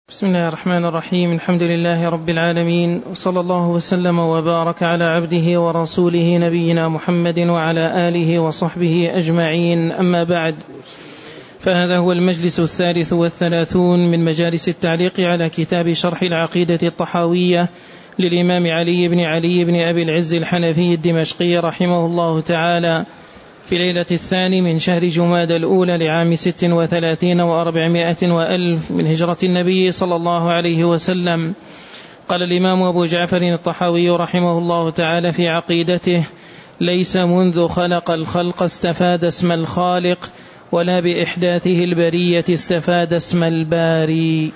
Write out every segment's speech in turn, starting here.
بسم الله الرحمن الرحيم. الحمد لله رب العالمين، وصلى الله وسلم وبارك على عبده ورسوله نبينا محمد وعلى آله وصحبه أجمعين، أما بعد، فهذا هو المجلس 33 من مجالس التعليق على كتاب شرح العقيدة الطحاوية للإمام علي بن أبي العز الحنفي الدمشقي رحمه الله تعالى، في ليلة 2 من شهر جمادى الأولى لعام 36 و400 وألف من هجرة النبي صلى الله عليه وسلم. قال الإمام أبو جعفر الطحاوي رحمه الله تعالى في عقيدته: ليس منذ خلق الخلق استفاد اسم الخالق، ولا بإحداثه البرية استفاد اسم الباري.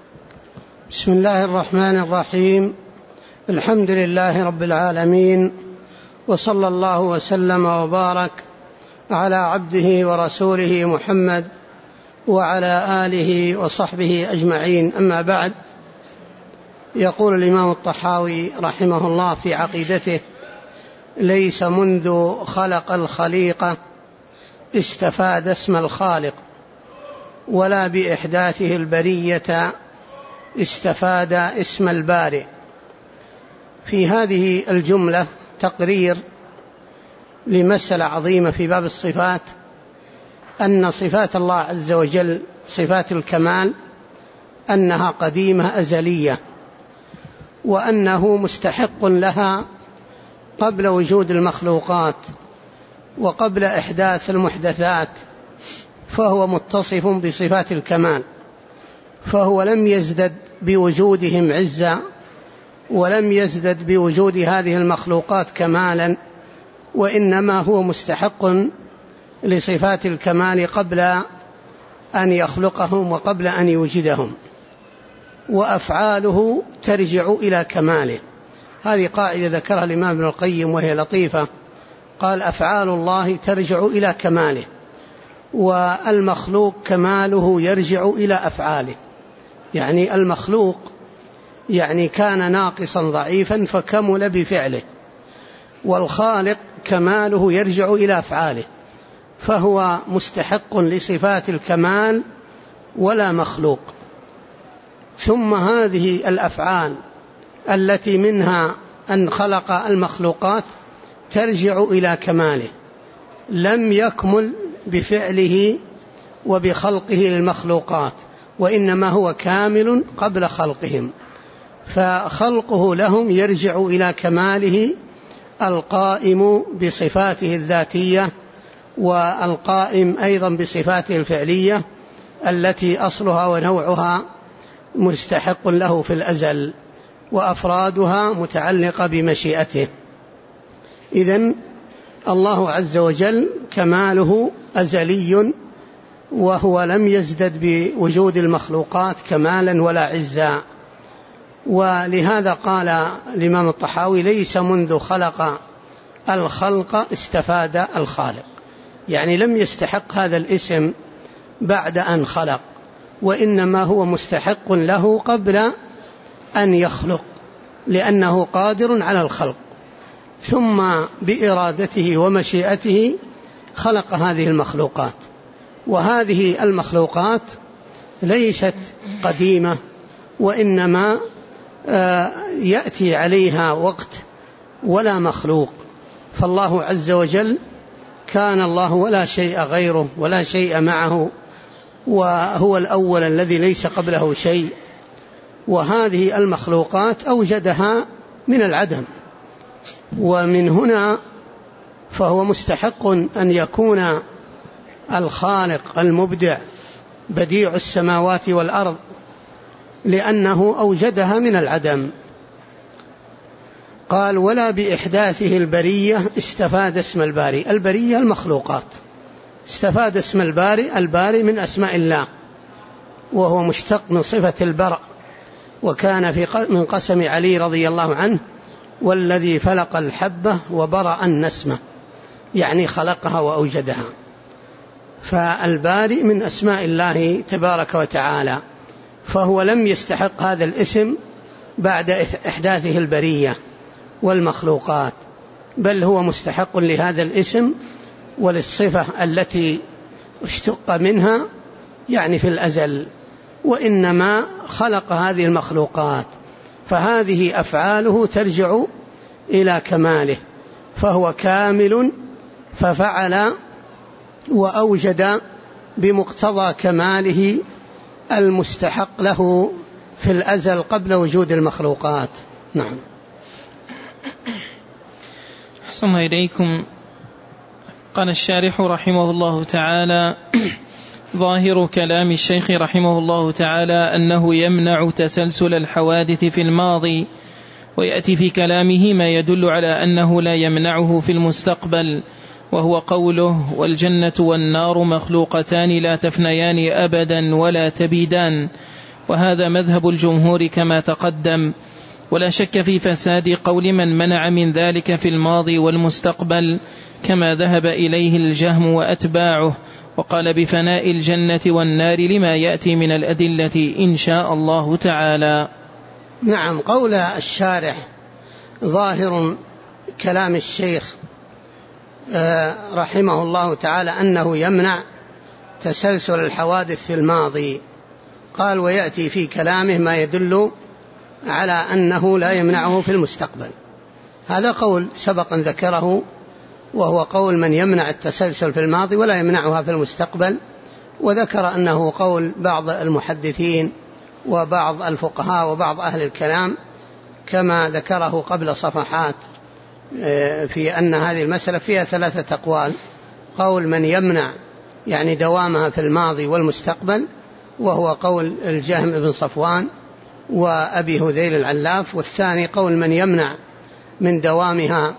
بسم الله الرحمن الرحيم. الحمد لله رب العالمين، وصلى الله وسلم وبارك على عبده ورسوله محمد وعلى آله وصحبه أجمعين، أما بعد. يقول الإمام الطحاوي رحمه الله في عقيدته: ليس منذ خلق الخليقة استفاد اسم الخالق، ولا بإحداثه البرية استفاد اسم البارئ. في هذه الجملة تقرير لمسألة عظيمة في باب الصفات، أن صفات الله عز وجل صفات الكمال أنها قديمة أزلية، وأنه مستحق لها قبل وجود المخلوقات وقبل إحداث المحدثات، فهو متصف بصفات الكمال، فهو لم يزدد بوجودهم عزا، ولم يزدد بوجود هذه المخلوقات كمالا، وإنما هو مستحق لصفات الكمال قبل أن يخلقهم وقبل أن يوجدهم، وأفعاله ترجع إلى كماله. هذه قاعدة ذكرها الإمام ابن القيم وهي لطيفة، قال: أفعال الله ترجع إلى كماله، والمخلوق كماله يرجع إلى أفعاله. يعني المخلوق كان ناقصا ضعيفا فكمل بفعله، والخالق كماله يرجع إلى أفعاله، فهو مستحق لصفات الكمال ولا مخلوق. ثم هذه الأفعال التي منها أن خلق المخلوقات ترجع إلى كماله، لم يكمل بفعله وبخلقه للمخلوقات، وإنما هو كامل قبل خلقهم، فخلقه لهم يرجع إلى كماله القائم بصفاته الذاتية، والقائم أيضا بصفاته الفعلية التي أصلها ونوعها مستحق له في الأزل، وأفرادها متعلقة بمشيئته. إذن الله عز وجل كماله أزلي، وهو لم يزدد بوجود المخلوقات كمالا ولا عزا. ولهذا قال الإمام الطحاوي: ليس منذ خلق الخلق استفاد الخالق، يعني لم يستحق هذا الاسم بعد أن خلق، وإنما هو مستحق له قبل أن يخلق، لأنه قادر على الخلق، ثم بإرادته ومشيئته خلق هذه المخلوقات. وهذه المخلوقات ليست قديمة، وإنما يأتي عليها وقت، ولا مخلوق. فالله عز وجل كان الله ولا شيء غيره ولا شيء معه، وهو الأول الذي ليس قبله شيء، وهذه المخلوقات أوجدها من العدم، ومن هنا فهو مستحق أن يكون الخالق المبدع بديع السماوات والأرض، لأنه أوجدها من العدم. قال: ولا بإحداثه البرية استفاد اسم الباري. البرية المخلوقات، استفاد اسم الباري. الباري من أسماء الله، وهو مشتق من صفة البرء، وكان من قسم علي رضي الله عنه: والذي فلق الحبة وبرأ النسمة، يعني خلقها وأوجدها. فالباري من أسماء الله تبارك وتعالى، فهو لم يستحق هذا الاسم بعد إحداثه البرية والمخلوقات، بل هو مستحق لهذا الاسم وللصفة التي اشتق منها، يعني في الأزل. وإنما خلق هذه المخلوقات، فهذه أفعاله ترجع إلى كماله، فهو كامل ففعل وأوجد بمقتضى كماله المستحق له في الأزل قبل وجود المخلوقات. نعم. أحسن إليكم. قال الشارح رحمه الله تعالى: ظاهر كلام الشيخ رحمه الله تعالى أنه يمنع تسلسل الحوادث في الماضي، ويأتي في كلامه ما يدل على أنه لا يمنعه في المستقبل، وهو قوله: والجنة والنار مخلوقتان لا تفنيان أبدا ولا تبيدان. وهذا مذهب الجمهور كما تقدم، ولا شك في فساد قول من منع من ذلك في الماضي والمستقبل، كما ذهب إليه الجهم وأتباعه، وقال بفناء الجنة والنار لما يأتي من الأدلة إن شاء الله تعالى. نعم. قول الشارح ظاهر كلام الشيخ رحمه الله تعالى أنه يمنع تسلسل الحوادث في الماضي، قال ويأتي في كلامه ما يدل على أنه لا يمنعه في المستقبل. هذا قول سبق أن ذكره، وهو قول من يمنع التسلسل في الماضي ولا يمنعها في المستقبل، وذكر أنه قول بعض المحدثين وبعض الفقهاء وبعض أهل الكلام، كما ذكره قبل صفحات، في أن هذه المسألة فيها 3 أقوال: قول من يمنع يعني دوامها في الماضي والمستقبل، وهو قول الجهم بن صفوان وأبي هذيل العلاف، والثاني قول من يمنع من دوامها،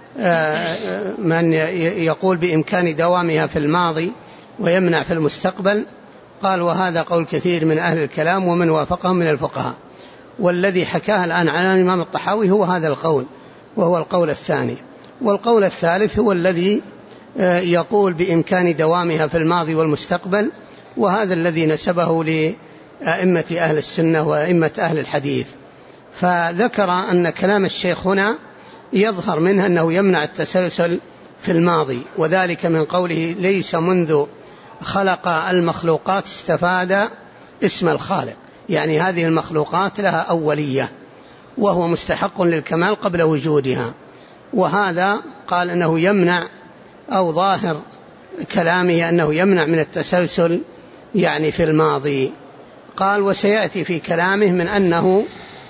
من يقول بإمكان دوامها في الماضي ويمنع في المستقبل، قال وهذا قول كثير من أهل الكلام ومن وافقهم من الفقهاء، والذي حكاه الآن عن الإمام الطحاوي هو هذا القول، وهو القول الثاني. والقول الثالث هو الذي يقول بإمكان دوامها في الماضي والمستقبل، وهذا الذي نسبه لأئمة أهل السنة وأئمة أهل الحديث. فذكر أن كلام الشيخ هنا يظهر منه أنه يمنع التسلسل في الماضي، وذلك من قوله: ليس منذ خلق المخلوقات استفاد اسم الخالق، يعني هذه المخلوقات لها أولية، وهو مستحق للكمال قبل وجودها. وهذا قال أنه يمنع، أو ظاهر كلامه أنه يمنع من التسلسل يعني في الماضي. قال وسيأتي في كلامه من أنه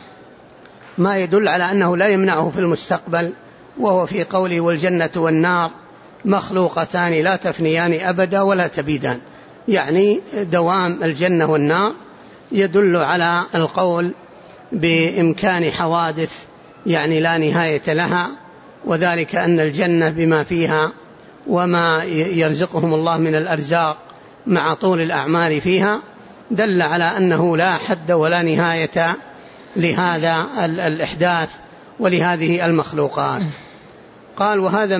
ما يدل على أنه لا يمنعه في المستقبل، وهو في قوله: والجنة والنار مخلوقتان لا تفنيان أبدا ولا تبيدان، يعني دوام الجنة والنار يدل على القول بإمكان حوادث يعني لا نهاية لها، وذلك أن الجنة بما فيها وما يرزقهم الله من الأرزاق مع طول الأعمال فيها دل على أنه لا حد ولا نهاية لهذا الإحداث ولهذه المخلوقات. قال وهذا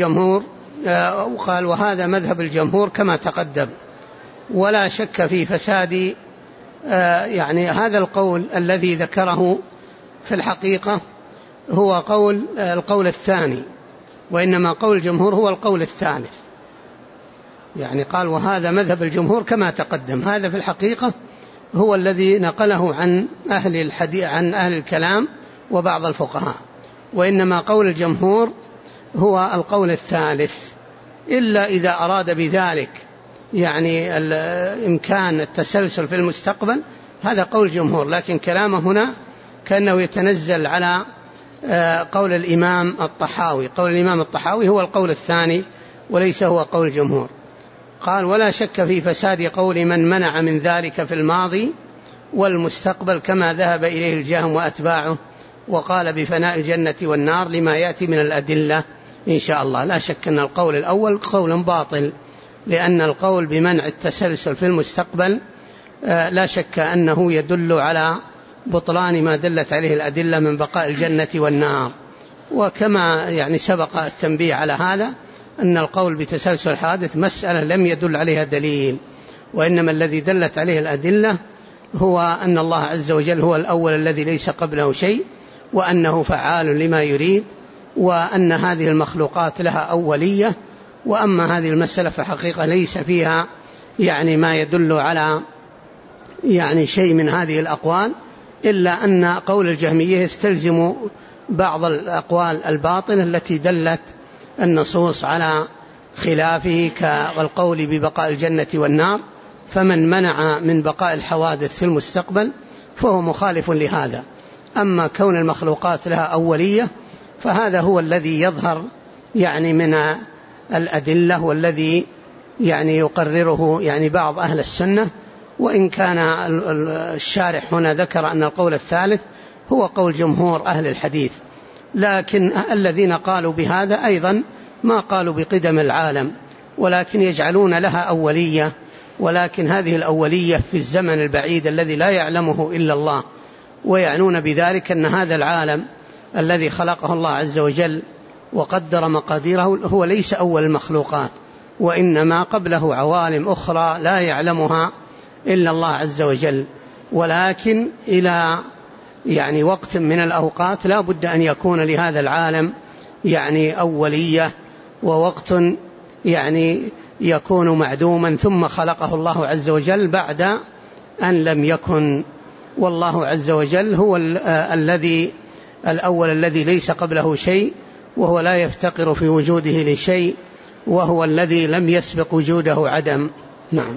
مذهب الجمهور كما تقدم، ولا شك في فساد يعني هذا القول الذي ذكره في الحقيقة هو القول الثاني، وإنما قول الجمهور هو القول الثالث. يعني قال وهذا مذهب الجمهور كما تقدم، هذا في الحقيقة هو الذي نقله عن أهل الحديث عن أهل الكلام وبعض الفقهاء، وإنما قول الجمهور هو القول الثالث، إلا إذا أراد بذلك يعني إمكان التسلسل في المستقبل، هذا قول الجمهور. لكن كلامه هنا كأنه يتنزل على قول الإمام الطحاوي، قول الإمام الطحاوي هو القول الثاني وليس هو قول الجمهور. قال ولا شك في فساد قول من منع من ذلك في الماضي والمستقبل، كما ذهب إليه الجهم وأتباعه، وقال بفناء الجنة والنار لما يأتي من الأدلة إن شاء الله. لا شك أن القول الأول قول باطل، لأن القول بمنع التسلسل في المستقبل لا شك أنه يدل على بطلان ما دلت عليه الأدلة من بقاء الجنة والنار. وكما يعني سبق التنبيه على هذا، أن القول بتسلسل الحادث مسألة لم يدل عليها دليل، وإنما الذي دلت عليه الأدلة هو أن الله عز وجل هو الأول الذي ليس قبله شيء، وأنه فعال لما يريد، وأن هذه المخلوقات لها أولية. وأما هذه المسألة فحقيقة ليس فيها يعني ما يدل على يعني شيء من هذه الأقوال، إلا أن قول الجهمية يستلزم بعض الأقوال الباطلة التي دلت النصوص على خلافه كالقول ببقاء الجنة والنار، فمن منع من بقاء الحوادث في المستقبل فهو مخالف لهذا. أما كون المخلوقات لها أولية فهذا هو الذي يظهر يعني من الأدلة، والذي يعني يقرره يعني بعض أهل السنة، وإن كان الشارح هنا ذكر أن القول الثالث هو قول جمهور أهل الحديث، لكن الذين قالوا بهذا أيضا ما قالوا بقدم العالم، ولكن يجعلون لها أولية، ولكن هذه الأولية في الزمن البعيد الذي لا يعلمه إلا الله، ويعنون بذلك أن هذا العالم الذي خلقه الله عز وجل وقدر مقاديره هو ليس أول المخلوقات، وإنما قبله عوالم أخرى لا يعلمها إلا الله عز وجل، ولكن إلى يعني وقت من الأوقات لا بد أن يكون لهذا العالم يعني أولية، ووقت يعني يكون معدوما ثم خلقه الله عز وجل بعد أن لم يكن. والله عز وجل هو الذي الأول الذي ليس قبله شيء، وهو لا يفتقر في وجوده لشيء، وهو الذي لم يسبق وجوده عدم. نعم.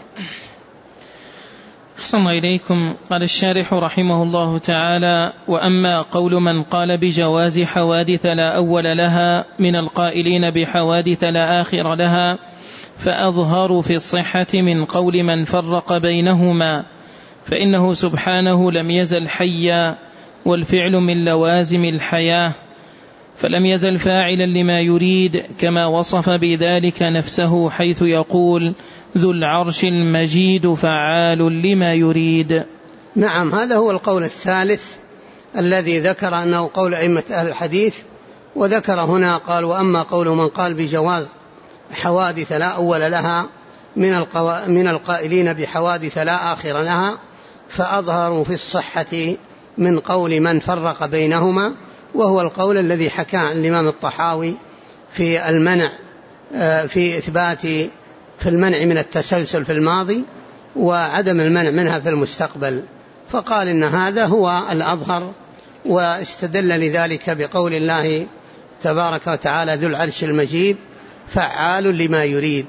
أحسن إليكم. قال الشارح رحمه الله تعالى: وأما قول من قال بجواز حوادث لا أول لها من القائلين بحوادث لا آخر لها فأظهر في الصحة من قول من فرق بينهما، فإنه سبحانه لم يزل حيا، والفعل من لوازم الحياة، فلم يزل فاعلا لما يريد، كما وصف بذلك نفسه حيث يقول: ذو العرش المجيد فعال لما يريد. نعم، هذا هو القول الثالث الذي ذكر أنه قول أئمة أهل الحديث، وذكر هنا قال: وأما قول من قال بجواز حوادث لا أول لها من القائلين بحوادث لا آخر لها فأظهروا في الصحة من قول من فرق بينهما، وهو القول الذي حكى عن الإمام الطحاوي في المنع في إثبات في المنع من التسلسل في الماضي وعدم المنع منها في المستقبل، فقال إن هذا هو الأظهر، واستدل لذلك بقول الله تبارك وتعالى: ذو العرش المجيد فعال لما يريد.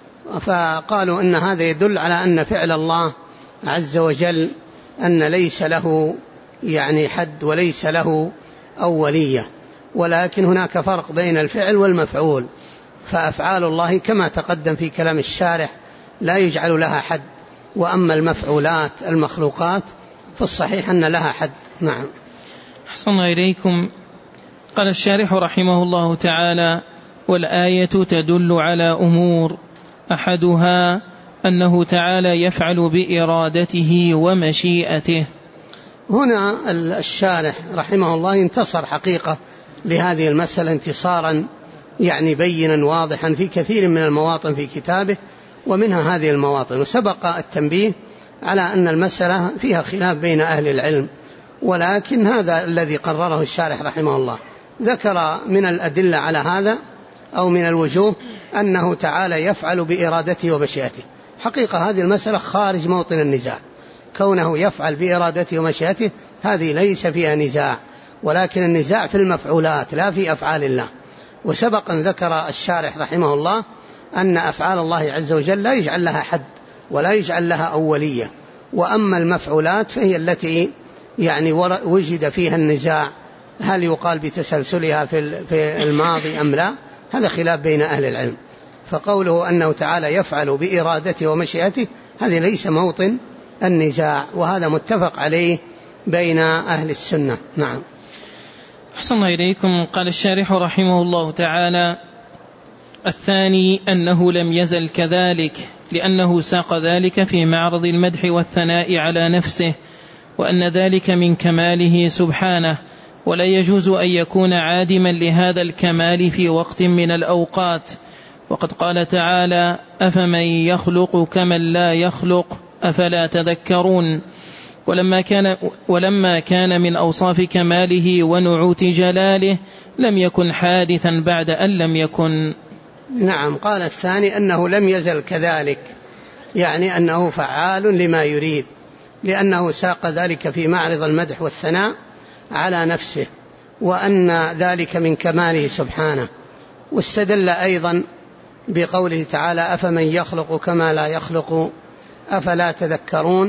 فقالوا إن هذا يدل على أن فعل الله عز وجل أن ليس له يعني حد وليس له أولية، ولكن هناك فرق بين الفعل والمفعول، فأفعال الله كما تقدم في كلام الشارح لا يجعل لها حد، وأما المفعولات المخلوقات فالصحيح أن لها حد. نعم. أحسن إليكم. قال الشارح رحمه الله تعالى: والآية تدل على أمور، أحدها أنه تعالى يفعل بإرادته ومشيئته. هنا الشارح رحمه الله انتصر حقيقة لهذه المسألة انتصارا يعني بينا واضحا في كثير من المواطن في كتابه، ومنها هذه المواطن. وسبق التنبيه على أن المسألة فيها خلاف بين أهل العلم، ولكن هذا الذي قرره الشارح رحمه الله. ذكر من الأدلة على هذا أو من الوجوه أنه تعالى يفعل بإرادته ومشيئته. حقيقة هذه المسألة خارج موطن النزاع، كونه يفعل بإرادته ومشيئته هذه ليس فيها نزاع، ولكن النزاع في المفعولات لا في أفعال الله. وسبق أن ذكر الشارح رحمه الله أن أفعال الله عز وجل لا يجعل لها حد ولا يجعل لها أولية، وأما المفعولات فهي التي يعني وجد فيها النزاع، هل يقال بتسلسلها في الماضي أم لا، هذا خلاف بين أهل العلم. فقوله أنه تعالى يفعل بإرادته ومشيئته هذا ليس موطن النزاع، وهذا متفق عليه بين أهل السنة. نعم. أحسن إليكم. قال الشارح رحمه الله تعالى: الثاني أنه لم يزل كذلك، لأنه ساق ذلك في معرض المدح والثناء على نفسه، وأن ذلك من كماله سبحانه، ولا يجوز أن يكون عادما لهذا الكمال في وقت من الأوقات. وقد قال تعالى: أفمن يخلق كمن لا يخلق أفلا تذكرون. ولما كان من أوصاف كماله ونعوت جلاله لم يكن حادثا بعد أن لم يكن. نعم. قال الثاني أنه لم يزل كذلك، يعني أنه فعال لما يريد، لأنه ساق ذلك في معرض المدح والثناء على نفسه، وأن ذلك من كماله سبحانه. واستدل أيضا بقوله تعالى: أفمن يخلق كما لا يخلق أفلا تذكرون،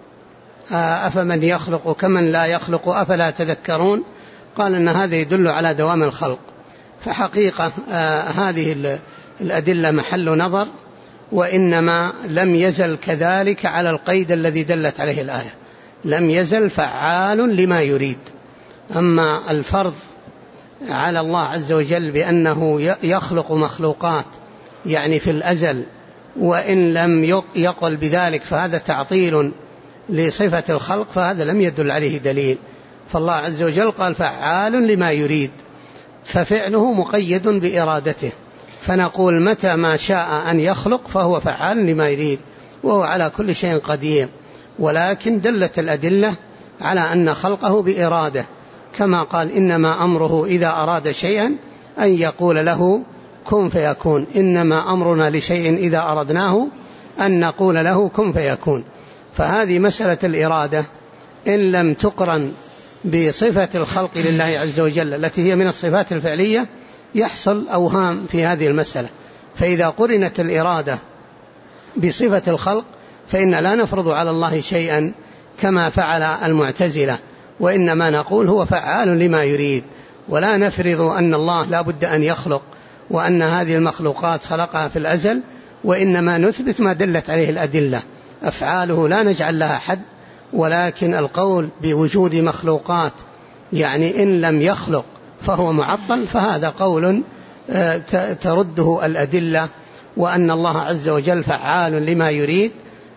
أفمن يخلق كمن لا يخلق أفلا تذكرون. قال أن هذا يدل على دوام الخلق. فحقيقة هذه الأدلة محل نظر، وإنما لم يزل كذلك على القيد الذي دلت عليه الآية، لم يزل فعال لما يريد. أما الفرض على الله عز وجل بأنه يخلق مخلوقات يعني في الأزل، وإن لم يقل بذلك فهذا تعطيل لصفة الخلق، فهذا لم يدل عليه دليل. فالله عز وجل قال فعال لما يريد، ففعله مقيد بإرادته، فنقول متى ما شاء أن يخلق فهو فعال لما يريد، وهو على كل شيء قدير. ولكن دلت الأدلة على أن خلقه بإرادة، كما قال: إنما أمره إذا أراد شيئا أن يقول له كن فيكون. إنما أمرنا لشيء إذا أردناه أن نقول له كن فيكون. فهذه مسألة الإرادة إن لم تقرن بصفة الخلق لله عز وجل التي هي من الصفات الفعلية يحصل أوهام في هذه المسألة. فإذا قرنت الإرادة بصفة الخلق فإن لا نفرض على الله شيئا كما فعل المعتزلة، وإنما نقول هو فعال لما يريد، ولا نفرض أن الله لا بد أن يخلق وأن هذه المخلوقات خلقها في الأزل، وإنما نثبت ما دلت عليه الأدلة. أفعاله لا نجعل لها حد، ولكن القول بوجود مخلوقات يعني إن لم يخلق فهو معطل، فهذا قول ترده الأدلة. وأن الله عز وجل فعال لما يريد،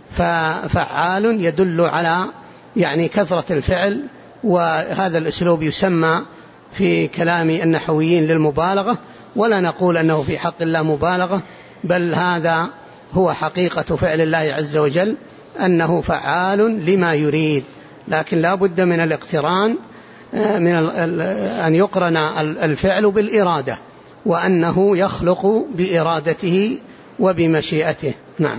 ففعال يدل على يعني كثرة الفعل، وهذا الأسلوب يسمى في كلام النحويين للمبالغة، ولا نقول أنه في حق الله مبالغة، بل هذا هو حقيقة فعل الله عز وجل، أنه فعال لما يريد. لكن لا بد من الاقتران، من أن يقرن الفعل بالإرادة، وأنه يخلق بإرادته وبمشيئته. نعم.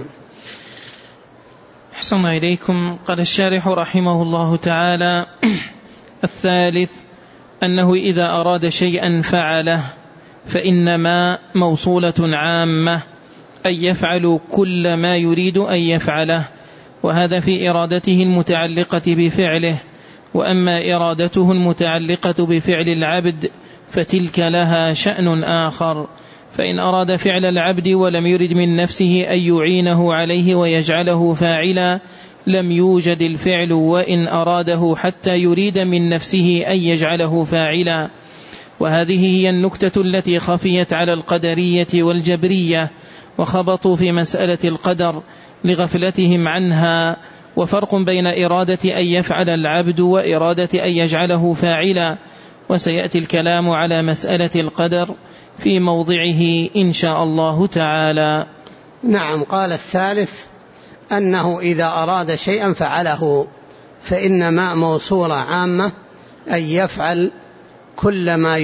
أحسن إليكم. قال الشارح رحمه الله تعالى: الثالث أنه إذا أراد شيئا فعله فإنما موصولة عامة، أن يفعل كل ما يريد أن يفعله، وهذا في إرادته المتعلقة بفعله. وأما إرادته المتعلقة بفعل العبد فتلك لها شأن آخر. فإن أراد فعل العبد ولم يرد من نفسه أن يعينه عليه ويجعله فاعلا لم يوجد الفعل، وإن أراده حتى يريد من نفسه أن يجعله فاعلا. وهذه هي النكتة التي خفيت على القدرية والجبرية، وخبطوا في مسألة القدر لغفلتهم عنها. وفرق بين إرادة أن يفعل العبد وإرادة أن يجعله فاعلا، وسيأتي الكلام على مسألة القدر في موضعه إن شاء الله تعالى. نعم. قال الثالث أنه إذا أراد شيئا فعله فإنما موصولة عامة أن يفعل كل ما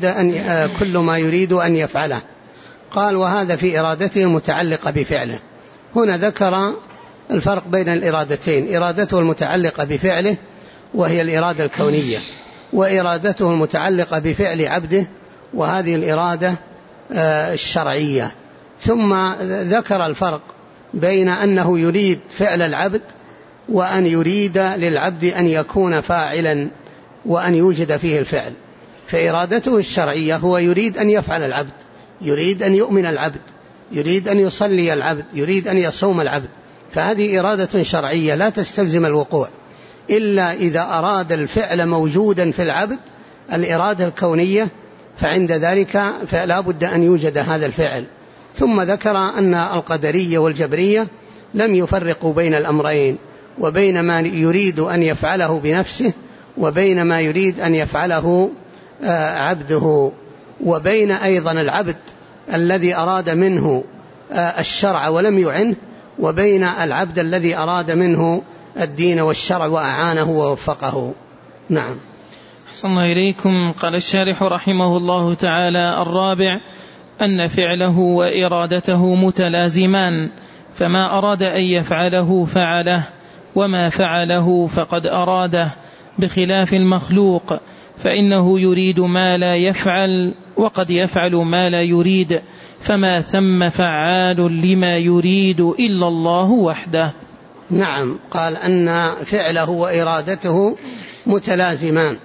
يريد أن يفعله. قال: وهذا في إرادته المتعلقة بفعله. هنا ذكر الفرق بين الإرادتين: إرادته المتعلقة بفعله وهي الإرادة الكونية، وإرادته المتعلقة بفعل عبده وهذه الإرادة الشرعية. ثم ذكر الفرق بين أنه يريد فعل العبد وأن يريد للعبد أن يكون فاعلا وأن يوجد فيه الفعل. فإرادته الشرعية هو يريد أن يفعل العبد، يريد أن يؤمن العبد، يريد أن يصلي العبد، يريد أن يصوم العبد، فهذه إرادة شرعية لا تستلزم الوقوع، إلا إذا أراد الفعل موجودا في العبد الإرادة الكونية، فعند ذلك فلا بد أن يوجد هذا الفعل. ثم ذكر أن القدرية والجبرية لم يفرقوا بين الأمرين، وبين ما يريد أن يفعله بنفسه وبين ما يريد أن يفعله عبده، وبين أيضا العبد الذي أراد منه الشرع ولم يعنه، وبين العبد الذي أراد منه الدين والشرع وأعانه ووفقه. نعم. أحسن إليكم. قال الشارح رحمه الله تعالى: الرابع أن فعله وإرادته متلازمان، فما أراد أن يفعله فعله، وما فعله فقد أراده، بخلاف المخلوق فإنه يريد ما لا يفعل وقد يفعل ما لا يريد، فما ثم فعال لما يريد إلا الله وحده. نعم، قال أن فعله وإرادته متلازمان،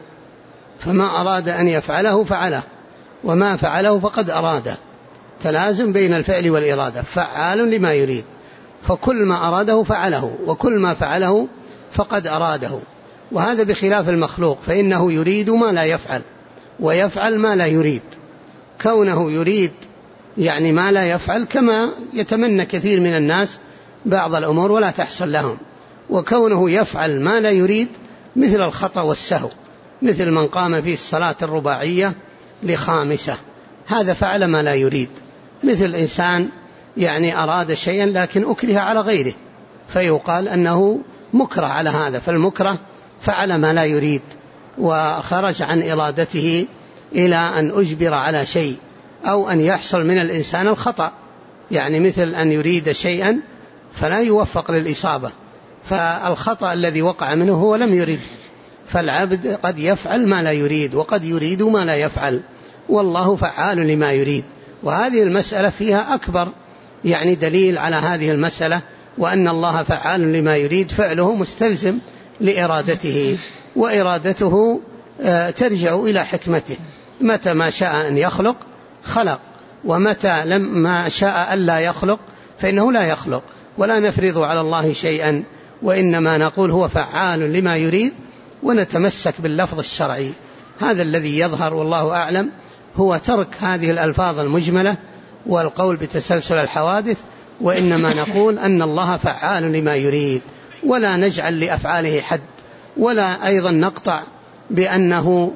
فما أراد أن يفعله فعله، وما فعله فقد أراده، تلازم بين الفعل والإرادة، فعال لما يريد، فكل ما أراده فعله، وكل ما فعله فقد أراده. وهذا بخلاف المخلوق فإنه يريد ما لا يفعل ويفعل ما لا يريد. كونه يريد يعني ما لا يفعل، كما يتمنى كثير من الناس بعض الأمور ولا تحصل لهم، وكونه يفعل ما لا يريد مثل الخطأ والسهو، مثل من قام في الصلاة الرباعية ل5، هذا فعل ما لا يريد. مثل إنسان يعني أراد شيئا لكن أكره على غيره، فيقال أنه مكره على هذا، فالمكره فعل ما لا يريد وخرج عن إرادته إلى أن أجبر على شيء، أو أن يحصل من الإنسان الخطأ، يعني مثل أن يريد شيئا فلا يوفق للإصابة، فالخطأ الذي وقع منه هو لم يريد. فالعبد قد يفعل ما لا يريد وقد يريد ما لا يفعل، والله فعال لما يريد. وهذه المسألة فيها أكبر يعني دليل على هذه المسألة، وأن الله فعال لما يريد، فعله مستلزم لإرادته، وإرادته ترجع إلى حكمته، متى ما شاء أن يخلق خلق، ومتى ما شاء أن لا يخلق فإنه لا يخلق. ولا نفرض على الله شيئا، وإنما نقول هو فعال لما يريد، ونتمسك باللفظ الشرعي. هذا الذي يظهر والله أعلم، هو ترك هذه الألفاظ المجملة والقول بتسلسل الحوادث، وإنما نقول أن الله فعال لما يريد، ولا نجعل لأفعاله حد، ولا أيضا نقطع بأنه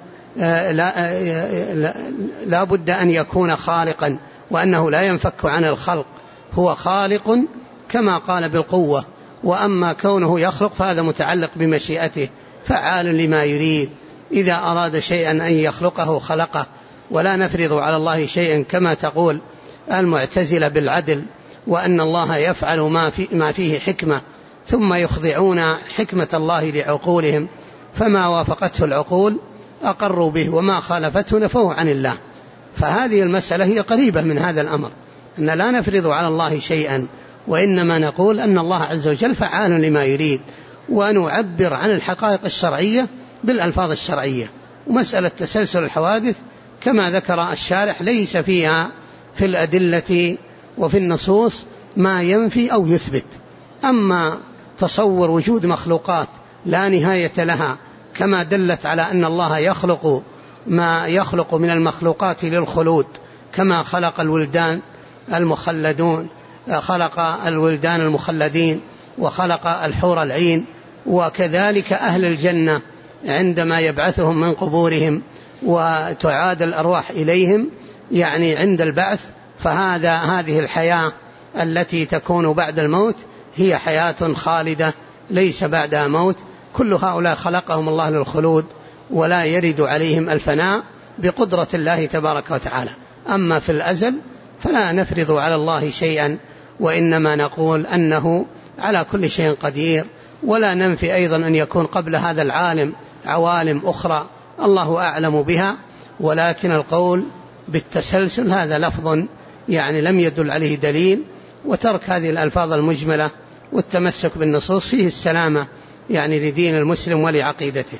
لا بد أن يكون خالقا، وأنه لا ينفك عن الخلق، هو خالق كما قال بالقوة، وأما كونه يخلق فهذا متعلق بمشيئته، فعال لما يريد، إذا أراد شيئا أن يخلقه خلقه. ولا نفرض على الله شيئا كما تقول المعتزلة بالعدل، وأن الله يفعل ما فيه حكمة، ثم يخضعون حكمة الله لعقولهم، فما وافقته العقول أقروا به، وما خالفته نفوه عن الله. فهذه المسألة هي قريبة من هذا الأمر، أن لا نفرض على الله شيئا، وإنما نقول أن الله عز وجل فعال لما يريد، ونعبر عن الحقائق الشرعية بالألفاظ الشرعية. ومسألة تسلسل الحوادث كما ذكر الشارح ليس فيها في الأدلة وفي النصوص ما ينفي أو يثبت. أما تصور وجود مخلوقات لا نهاية لها، كما دلت على أن الله يخلق ما يخلق من المخلوقات للخلود، كما خلق الولدان المخلدون، خلق الولدان المخلدين، وخلق الحور العين، وكذلك أهل الجنة عندما يبعثهم من قبورهم وتعاد الأرواح إليهم يعني عند البعث، هذه الحياة التي تكون بعد الموت هي حياة خالدة ليس بعدها موت. كل هؤلاء خلقهم الله للخلود، ولا يرد عليهم الفناء بقدرة الله تبارك وتعالى. أما في الأزل فلا نفرض على الله شيئا، وإنما نقول أنه على كل شيء قدير. ولا ننفي أيضا أن يكون قبل هذا العالم عوالم أخرى الله أعلم بها، ولكن القول بالتسلسل هذا لفظ يعني لم يدل عليه دليل، وترك هذه الألفاظ المجملة والتمسك بالنصوص فيه السلامة يعني لدين المسلم ولعقيدته.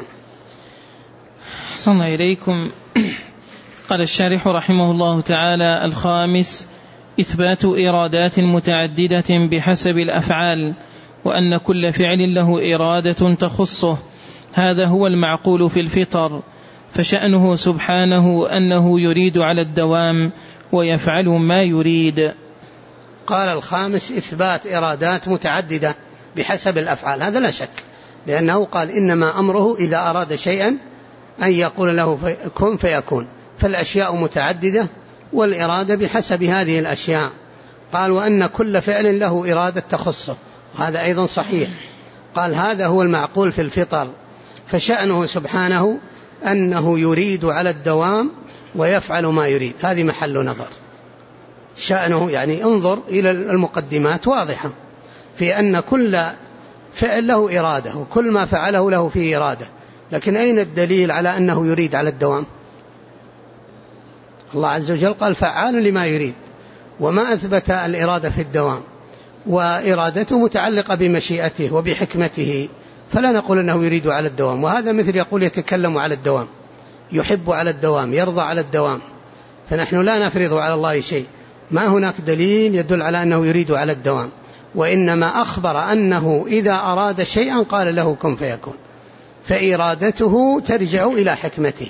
صلى إليكم. قال الشارح رحمه الله تعالى: الخامس إثبات إرادات متعددة بحسب الأفعال، وأن كل فعل له إرادة تخصه، هذا هو المعقول في الفطر، فشأنه سبحانه أنه يريد على الدوام ويفعل ما يريد. قال الخامس إثبات إرادات متعددة بحسب الأفعال، هذا لا شك، لأنه قال إنما أمره إذا أراد شيئا أن يقول له كن فيكون، فالأشياء متعددة والإرادة بحسب هذه الأشياء. قال وأن كل فعل له إرادة تخصه، وهذا أيضا صحيح. قال هذا هو المعقول في الفطر، فشأنه سبحانه أنه يريد على الدوام ويفعل ما يريد، هذه محل نظر. شأنه يعني انظر إلى المقدمات واضحة في أن كل فعل له إرادة، وكل ما فعله له فيه إرادة، لكن أين الدليل على أنه يريد على الدوام؟ الله عز وجل قال فعال لما يريد، وما أثبت الإرادة في الدوام، وإرادته متعلقة بمشيئته وبحكمته، فلا نقول أنه يريد على الدوام. وهذا مثل يقول يتكلم على الدوام، يحب على الدوام، يرضى على الدوام، فنحن لا نفرض على الله شيء، ما هناك دليل يدل على أنه يريد على الدوام، وإنما أخبر أنه إذا أراد شيئا قال له كن فيكون، فإرادته ترجع إلى حكمته،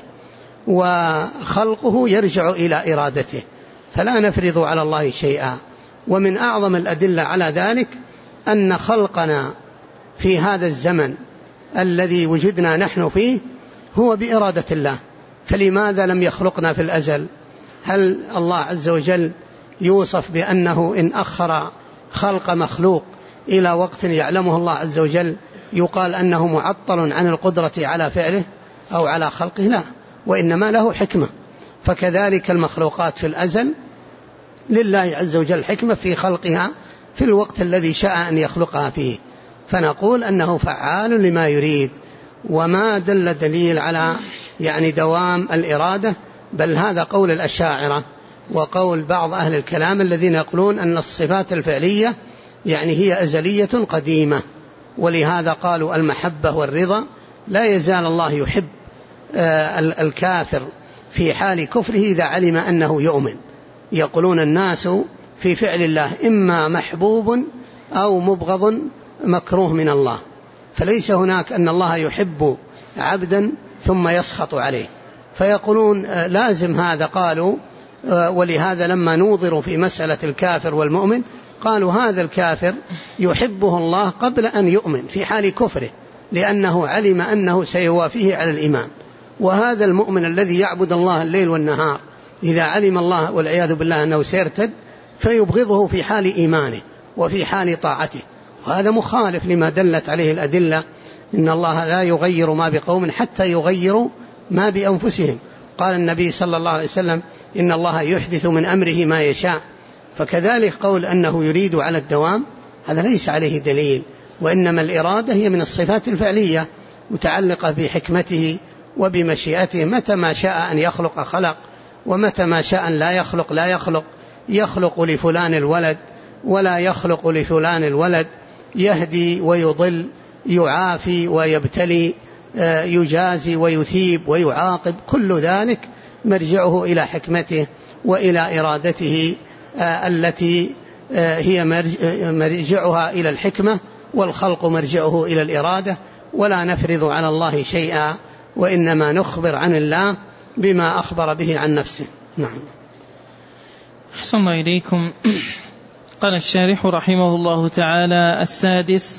وخلقه يرجع إلى إرادته، فلا نفرض على الله شيئا. ومن أعظم الأدلة على ذلك أن خلقنا في هذا الزمن الذي وجدنا نحن فيه هو بإرادة الله، فلماذا لم يخلقنا في الأزل؟ هل الله عز وجل يوصف بأنه إن أخر خلق مخلوق إلى وقت يعلمه الله عز وجل يقال أنه معطل عن القدرة على فعله أو على خلقه؟ لا، وإنما له حكمة. فكذلك المخلوقات في الأزل لله عز وجل حكمة في خلقها في الوقت الذي شاء أن يخلقها فيه، فنقول أنه فعال لما يريد، وما دل دليل على دوام الإرادة، بل هذا قول الأشاعرة وقول بعض أهل الكلام الذين يقولون أن الصفات الفعلية هي أزلية قديمة، ولهذا قالوا المحبة والرضا لا يزال الله يحب الكافر في حال كفره إذا علم أنه يؤمن. يقولون الناس في فعل الله إما محبوب أو مبغض مكروه من الله، فليس هناك أن الله يحب عبدا ثم يسخط عليه، فيقولون لازم هذا. قالوا ولهذا لما نوظروا في مسألة الكافر والمؤمن قالوا هذا الكافر يحبه الله قبل أن يؤمن في حال كفره، لأنه علم أنه سيوافيه على الإيمان، وهذا المؤمن الذي يعبد الله الليل والنهار إذا علم الله والعياذ بالله أنه سيرتد فيبغضه في حال إيمانه وفي حال طاعته، وهذا مخالف لما دلت عليه الأدلة، إن الله لا يغير ما بقوم حتى يغيروا ما بأنفسهم. قال النبي صلى الله عليه وسلم إن الله يحدث من أمره ما يشاء، فكذلك قول أنه يريد على الدوام هذا ليس عليه دليل، وإنما الإرادة هي من الصفات الفعلية متعلقة بحكمته وبمشيئته، متى ما شاء أن يخلق خلق، ومتى ما شاء أن لا يخلق لا يخلق، يخلق لفلان الولد ولا يخلق لفلان الولد، يهدي ويضل، يعافي ويبتلي، يجازي ويثيب ويعاقب، كل ذلك مرجعه إلى حكمته وإلى إرادته التي هي مرجعها إلى الحكمة، والخلق مرجعه إلى الإرادة، ولا نفرض على الله شيئا، وإنما نخبر عن الله بما أخبر به عن نفسه. نعم. أحسن الله إليكم. قال الشارح رحمه الله تعالى: السادس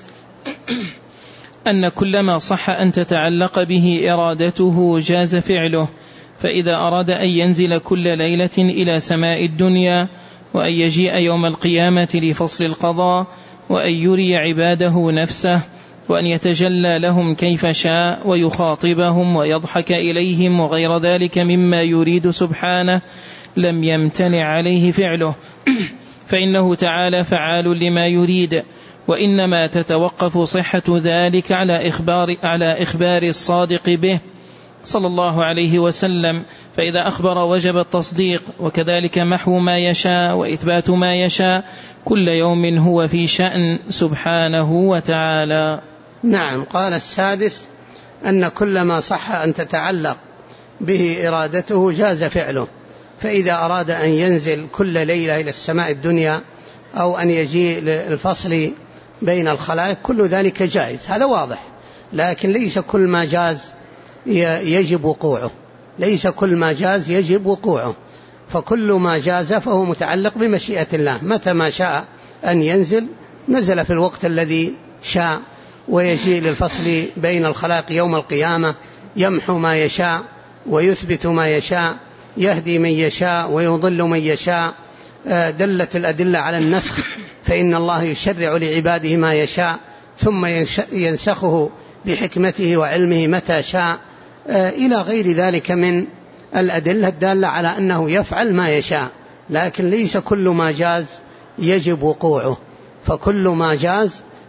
أن كلما صح أن تتعلق به إرادته جاز فعله، فإذا أراد أن ينزل كل ليلة إلى سماء الدنيا، وأن يجيء يوم القيامة لفصل القضاء، وأن يري عباده نفسه، وأن يتجلى لهم كيف شاء ويخاطبهم ويضحك إليهم وغير ذلك مما يريد سبحانه، لم يمتنع عليه فعله، فإنه تعالى فعال لما يريد، وإنما تتوقف صحة ذلك على إخبار الصادق به صلى الله عليه وسلم، فإذا أخبر وجب التصديق، وكذلك محو ما يشاء وإثبات ما يشاء، كل يوم هو في شأن سبحانه وتعالى. نعم. قال السادس أن كل ما صح أن تتعلق به إرادته جاز فعله، فإذا أراد أن ينزل كل ليلة إلى السماء الدنيا أو أن يجيء للفصل بين الخلائق كل ذلك جائز، هذا واضح، لكن ليس كل ما جاز يجب وقوعه، ليس كل ما جاز يجب وقوعه، فكل ما جاز فهو متعلق بمشيئة الله، متى ما شاء أن ينزل نزل في الوقت الذي شاء، ويجيء للفصل بين الخلائق يوم القيامة، يمحو ما يشاء ويثبت ما يشاء، يهدي من يشاء ويضل من يشاء. دلت الأدلة على النسخ، فإن الله يشرع لعباده ما يشاء ثم ينسخه بحكمته وعلمه متى شاء، إلى غير ذلك من الأدلة الدالة على أنه يفعل ما يشاء، لكن ليس كل ما جاز يجب وقوعه، فكل ما جاز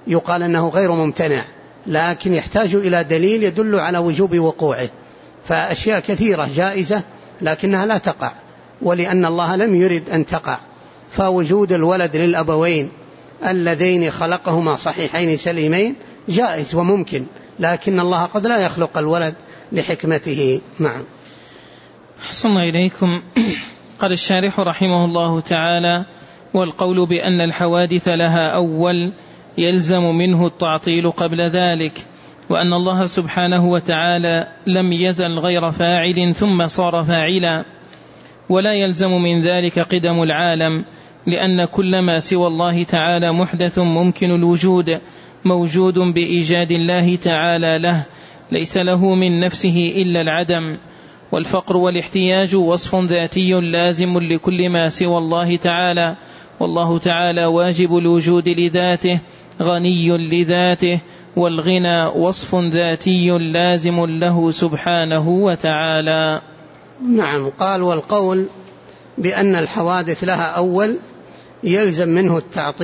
يقال أنه غير ممتنع، لكن يحتاج إلى دليل يدل على وجوب وقوعه. فأشياء كثيرة جائزة لكنها لا تقع، ولأن الله لم يرد أن تقع. فوجود الولد للأبوين اللذين خلقهما صحيحين سليمين جائز وممكن، لكن الله قد لا يخلق الولد لحكمته. نعم. أحسن إليكم. قال الشارح رحمه الله تعالى: والقول بأن الحوادث لها أول يلزم منه التعطيل قبل ذلك، وأن الله سبحانه وتعالى لم يزل غير فاعل ثم صار فاعلا، ولا يلزم من ذلك قدم العالم، لأن كل ما سوى الله تعالى محدث ممكن الوجود، موجود بإيجاد الله تعالى له، ليس له من نفسه إلا العدم. والفقر والاحتياج وصف ذاتي لازم لكل ما سوى الله تعالى، والله تعالى واجب الوجود لذاته غني لذاته، والغنى وصف ذاتي لازم له سبحانه وتعالى. نعم. قال: والقول بأن الحوادث لها أول يلزم منه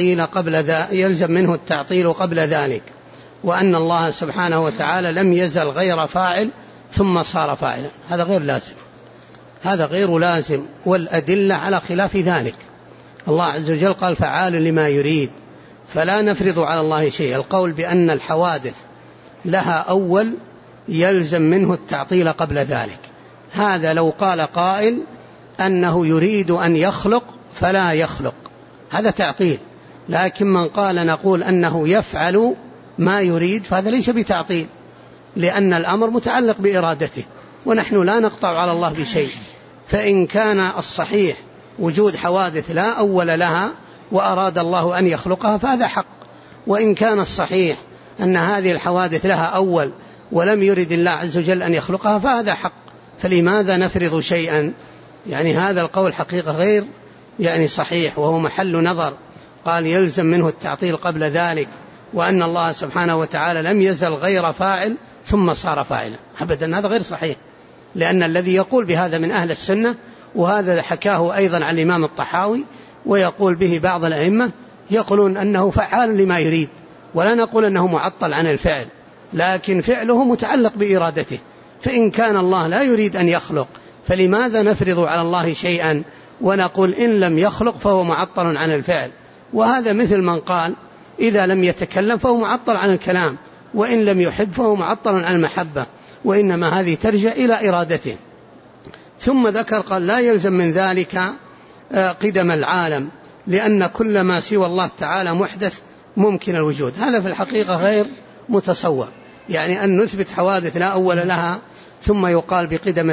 التعطيل قبل ذلك، وأن الله سبحانه وتعالى لم يزل غير فاعل ثم صار فاعلا. هذا غير لازم، والأدلة على خلاف ذلك. الله عز وجل قال: فعال لما يريد، فلا نفرض على الله شيء. القول بأن الحوادث لها أول يلزم منه التعطيل قبل ذلك. هذا لو قال قائل أنه يريد أن يخلق فلا يخلق، هذا تعطيل. لكن من قال نقول أنه يفعل ما يريد، فهذا ليس بتعطيل، لأن الأمر متعلق بإرادته، ونحن لا نقطع على الله بشيء. فإن كان الصحيح وجود حوادث لا أول لها وأراد الله أن يخلقها فهذا حق، وإن كان الصحيح أن هذه الحوادث لها أول ولم يرد الله عز وجل أن يخلقها فهذا حق. فلماذا نفرض شيئا؟ هذا القول حقيقة غير صحيح، وهو محل نظر. قال: يلزم منه التعطيل قبل ذلك، وأن الله سبحانه وتعالى لم يزل غير فاعل ثم صار فاعلا. أبدا، هذا غير صحيح، لأن الذي يقول بهذا من أهل السنة، وهذا حكاه أيضا عن الإمام الطحاوي، ويقول به بعض الأئمة، يقولون أنه فعال لما يريد، ولا نقول أنه معطل عن الفعل، لكن فعله متعلق بإرادته. فإن كان الله لا يريد أن يخلق، فلماذا نفرض على الله شيئا ونقول إن لم يخلق فهو معطل عن الفعل؟ وهذا مثل من قال إذا لم يتكلم فهو معطل عن الكلام، وإن لم يحب فهو معطل عن المحبة، وإنما هذه ترجع إلى إرادته. ثم ذكر قال: لا يلزم من ذلك قدم العالم، لأن كل ما سوى الله تعالى محدث ممكن الوجود. هذا في الحقيقة غير متصور، أن نثبت حوادث لا أول لها ثم يقال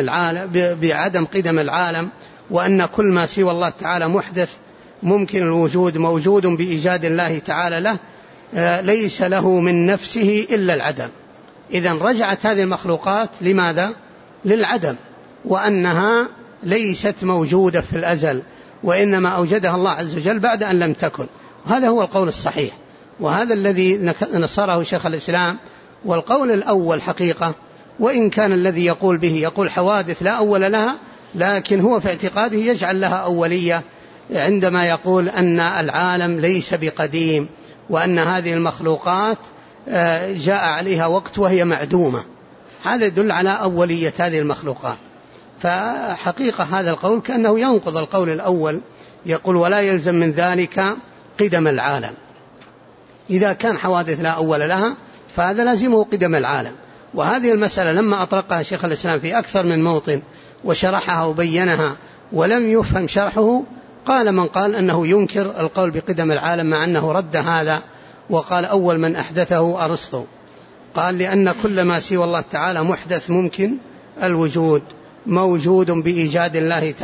بعدم قدم العالم، وأن كل ما سوى الله تعالى محدث ممكن الوجود، موجود بإيجاد الله تعالى له، ليس له من نفسه إلا العدم. إذن رجعت هذه المخلوقات لماذا؟ للعدم، وأنها ليست موجودة في الأزل، وإنما أوجدها الله عز وجل بعد أن لم تكن. وهذا هو القول الصحيح، وهذا الذي نصره شيخ الإسلام. والقول الأول حقيقة، وإن كان الذي يقول به يقول حوادث لا أول لها، لكن هو في اعتقاده يجعل لها أولية عندما يقول أن العالم ليس بقديم، وأن هذه المخلوقات جاء عليها وقت وهي معدومة. هذا يدل على أولية هذه المخلوقات. فحقيقة هذا القول كأنه ينقض القول الأول، يقول: ولا يلزم من ذلك قدم العالم. إذا كان حوادث لا أول لها فهذا لازمه قدم العالم. وهذه المسألة لما أطلقها شيخ الإسلام في أكثر من موطن وشرحها وبينها ولم يفهم شرحه، قال من قال أنه ينكر القول بقدم العالم، مع أنه رد هذا وقال: أول من أحدثه أرسطو. قال: لأن كل ما سوى الله تعالى محدث ممكن الوجود، موجود بإيجاد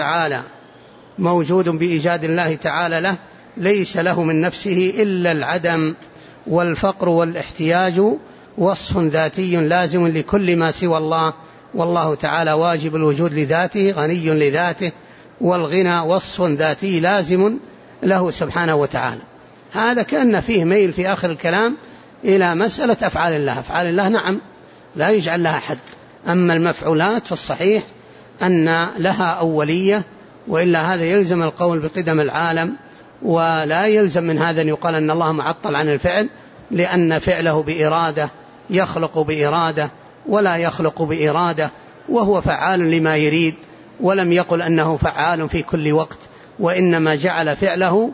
الله تعالى له، ليس له من نفسه إلا العدم. والفقر والاحتياج وصف ذاتي لازم لكل ما سوى الله، والله تعالى واجب الوجود لذاته غني لذاته، والغنى وصف ذاتي لازم له سبحانه وتعالى. هذا كأن فيه ميل في آخر الكلام إلى مسألة أفعال الله. أفعال الله نعم لا يجعل لها حد، أما المفعولات فالصحيح أن لها أولية، وإلا هذا يلزم القول بقدم العالم، ولا يلزم من هذا أن يقال أن الله معطل عن الفعل، لأن فعله بإرادة، يخلق بإرادة ولا يخلق بإرادة، وهو فعال لما يريد، ولم يقل أنه فعال في كل وقت، وإنما جعل فعله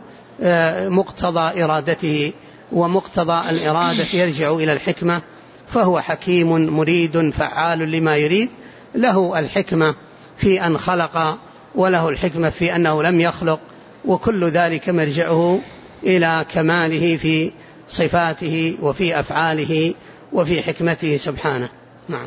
مقتضى إرادته، ومقتضى الإرادة يرجع إلى الحكمة، فهو حكيم مريد فعال لما يريد، له الحكمة في أن خلق، وله الحكمة في أنه لم يخلق، وكل ذلك مرجعه إلى كماله في صفاته وفي أفعاله وفي حكمته سبحانه. نعم.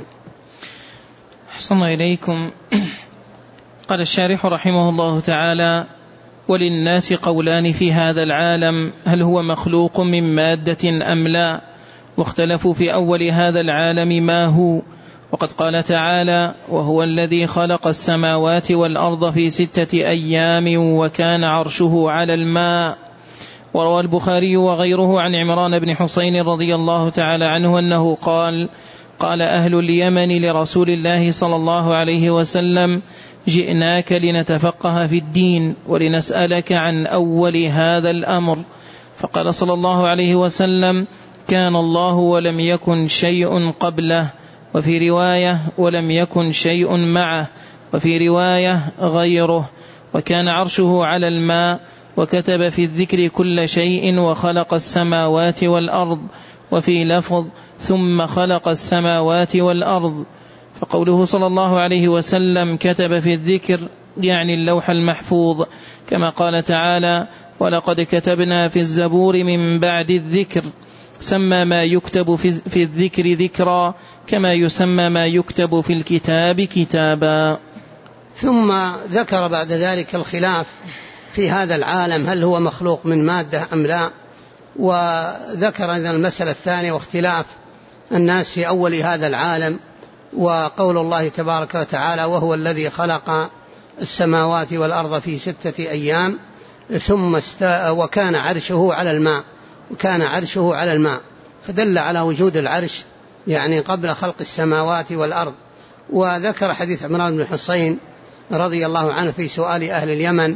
أحسن إليكم. قال الشارح رحمه الله تعالى: وللناس قولان في هذا العالم، هل هو مخلوق من مادة أم لا؟ واختلفوا في أول هذا العالم ما هو. وقد قال تعالى: وهو الذي خلق السماوات والأرض في 6 أيام وكان عرشه على الماء. وروى البخاري وغيره عن عمران بن حسين رضي الله تعالى عنه أنه قال: قال أهل اليمن لرسول الله صلى الله عليه وسلم: جئناك لنتفقه في الدين ولنسألك عن أول هذا الأمر. فقال صلى الله عليه وسلم: كان الله ولم يكن شيء قبله، وفي رواية: ولم يكن شيء معه، وفي رواية: غيره، وكان عرشه على الماء، وكتب في الذكر كل شيء، وخلق السماوات والأرض، وفي لفظ: ثم خلق السماوات والأرض. فقوله صلى الله عليه وسلم كتب في الذكر يعني اللوح المحفوظ، كما قال تعالى: ولقد كتبنا في الزبور من بعد الذكر. سمى ما يكتب في الذكر ذكرا، كما يسمى ما يكتب في الكتاب كتابا. ثم ذكر بعد ذلك الخلاف في هذا العالم، هل هو مخلوق من مادة أم لا، وذكر أيضا المسألة الثانية واختلاف الناس في أول هذا العالم، وقول الله تبارك وتعالى: وهو الذي خلق السماوات والأرض في 6 أيام ثم وكان عرشه على الماء، وكان عرشه على الماء، فدل على وجود العرش يعني قبل خلق السماوات والأرض. وذكر حديث عمران بن حسين رضي الله عنه في سؤال أهل اليمن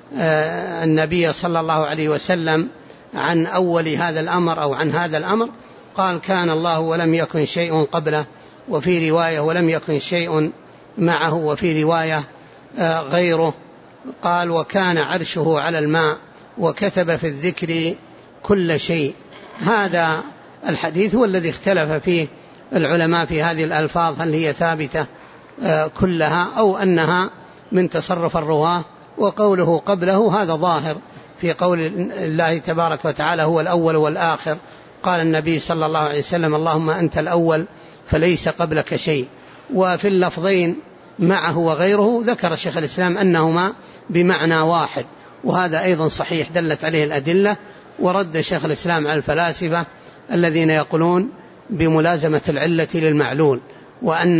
النبي صلى الله عليه وسلم عن أول هذا الأمر أو عن هذا الأمر، قال: كان الله ولم يكن شيء قبله، وفي رواية: ولم يكن شيء معه، وفي رواية: غيره. قال: وكان عرشه على الماء، وكتب في الذكر كل شيء. هذا الحديث هو الذي اختلف فيه العلماء في هذه الألفاظ، هل هي ثابتة كلها أو أنها من تصرف الرواه. وقوله قبله هذا ظاهر في قول الله تبارك وتعالى: هو الأول والآخر. قال النبي صلى الله عليه وسلم: اللهم أنت الأول فليس قبلك شيء. وفي اللفظين معه وغيره ذكر شيخ الإسلام أنهما بمعنى واحد، وهذا أيضا صحيح دلت عليه الأدلة. ورد شيخ الإسلام على الفلاسفة الذين يقولون بملازمة العلة للمعلول، وأن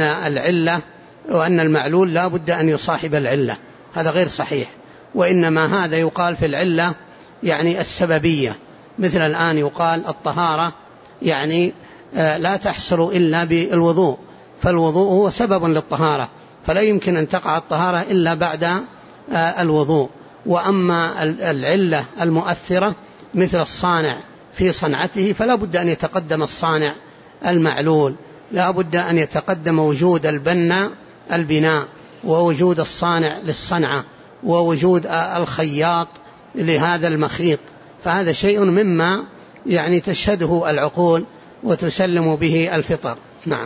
المعلول لا بد أن يصاحب العلة، هذا غير صحيح. وإنما هذا يقال في العلة يعني السببية، مثل الآن يقال الطهارة يعني لا تحصل إلا بالوضوء، فالوضوء هو سبب للطهارة، فلا يمكن أن تقع الطهارة إلا بعد الوضوء. وأما العلة المؤثرة مثل الصانع في صنعته، فلا بد أن يتقدم الصانع المعلول، لا بد أن يتقدم وجود البناء، ووجود الصانع للصنعة، ووجود الخياط لهذا المخيط. فهذا شيء مما يعني تشهده العقول وتسلم به الفطر. نعم.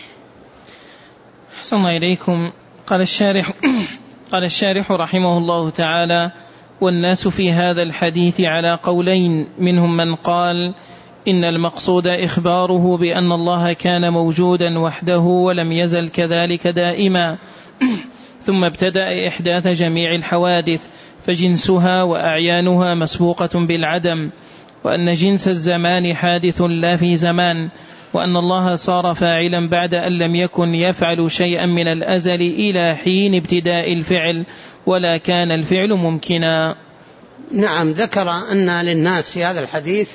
أحسن إليكم. قال الشارح رحمه الله تعالى: والناس في هذا الحديث على قولين، منهم من قال إن المقصود إخباره بأن الله كان موجودا وحده ولم يزل كذلك دائما، ثم ابتدأ إحداث جميع الحوادث، فجنسها وأعيانها مسبوقة بالعدم، وأن جنس الزمان حادث لا في زمان، وأن الله صار فاعلا بعد أن لم يكن يفعل شيئا من الأزل إلى حين ابتداء الفعل، ولا كان الفعل ممكنا. نعم. ذكر أن للناس في هذا الحديث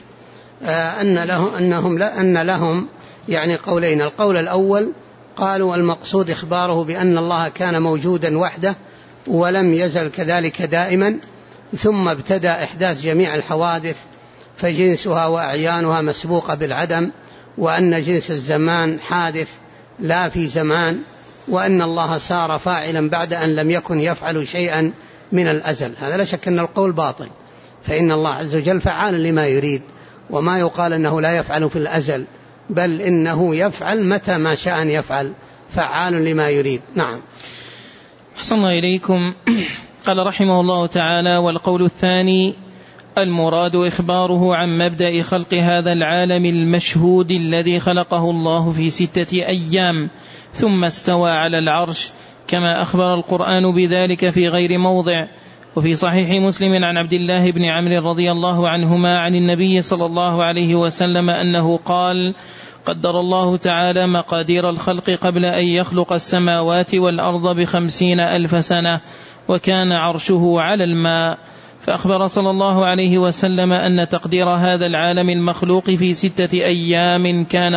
أن لهم يعني قولين. القول الأول قالوا المقصود إخباره بأن الله كان موجودا وحده ولم يزل كذلك دائما، ثم ابتدأ إحداث جميع الحوادث، فجنسها وأعيانها مسبوقة بالعدم، وأن جنس الزمان حادث لا في زمان، وأن الله صار فاعلا بعد أن لم يكن يفعل شيئا من الأزل. هذا لا شك أن القول باطل، فإن الله عز وجل فعال لما يريد، وما يقال أنه لا يفعل في الأزل، بل إنه يفعل متى ما شاء أن يفعل، فعال لما يريد. نعم. أحسن الله إليكم. قال رحمه الله تعالى: والقول الثاني المراد إخباره عن مبدأ خلق هذا العالم المشهود الذي خلقه الله في 6 أيام ثم استوى على العرش، كما أخبر القرآن بذلك في غير موضع. وفي صحيح مسلم عن عبد الله بن عمرو رضي الله عنهما عن النبي صلى الله عليه وسلم أنه قال: قدر الله تعالى مقادير الخلق قبل أن يخلق السماوات والأرض 50,000 سنة، وكان عرشه على الماء. فأخبر صلى الله عليه وسلم أن تقدير هذا العالم المخلوق في 6 أيام كان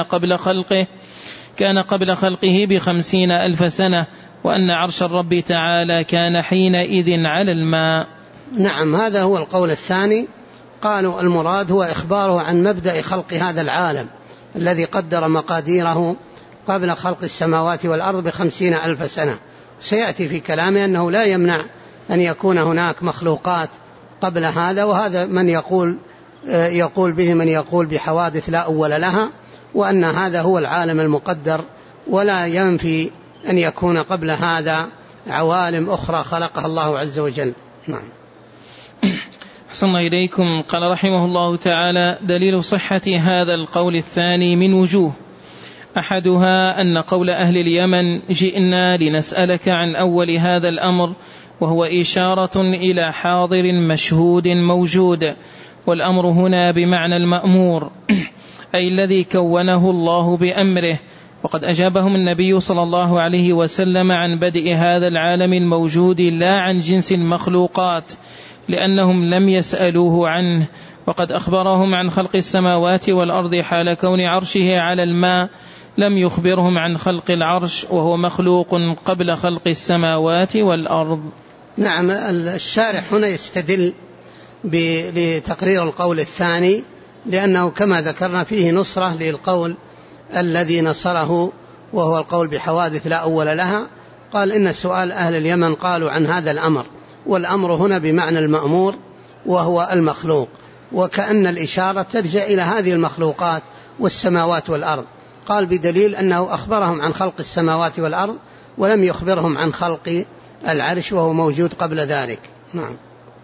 قبل خلقه 50,000 سنة، وأن عرش الرب تعالى كان حينئذ على الماء. نعم، هذا هو القول الثاني. قالوا المراد هو إخباره عن مبدأ خلق هذا العالم الذي قدر مقاديره قبل خلق السماوات والأرض 50,000 سنة. سيأتي في كلامه أنه لا يمنع أن يكون هناك مخلوقات قبل هذا، وهذا من يقول به من يقول بحوادث لا أول لها، وأن هذا هو العالم المقدر، ولا ينفي أن يكون قبل هذا عوالم أخرى خلقها الله عز وجل. نعم. أحسن الله إليكم. قال رحمه الله تعالى: دليل صحة هذا القول الثاني من وجوه: أحدها أن قول أهل اليمن جئنا لنسألك عن أول هذا الأمر، وهو إشارة إلى حاضر مشهود موجود، والأمر هنا بمعنى المأمور أي الذي كونه الله بأمره. وقد أجابهم النبي صلى الله عليه وسلم عن بدء هذا العالم الموجود لا عن جنس المخلوقات، لأنهم لم يسألوه عنه. وقد أخبرهم عن خلق السماوات والأرض حال كون عرشه على الماء، لم يخبرهم عن خلق العرش وهو مخلوق قبل خلق السماوات والأرض. نعم، الشارح هنا يستدل لتقرير القول الثاني، لأنه كما ذكرنا فيه نصرة للقول الذي نصره، وهو القول بحوادث لا أول لها. قال إن سؤال أهل اليمن قالوا عن هذا الأمر، والأمر هنا بمعنى المأمور وهو المخلوق، وكأن الإشارة ترجع إلى هذه المخلوقات والسماوات والأرض. قال بدليل أنه أخبرهم عن خلق السماوات والأرض ولم يخبرهم عن خلق العرش وهو موجود قبل ذلك. نعم.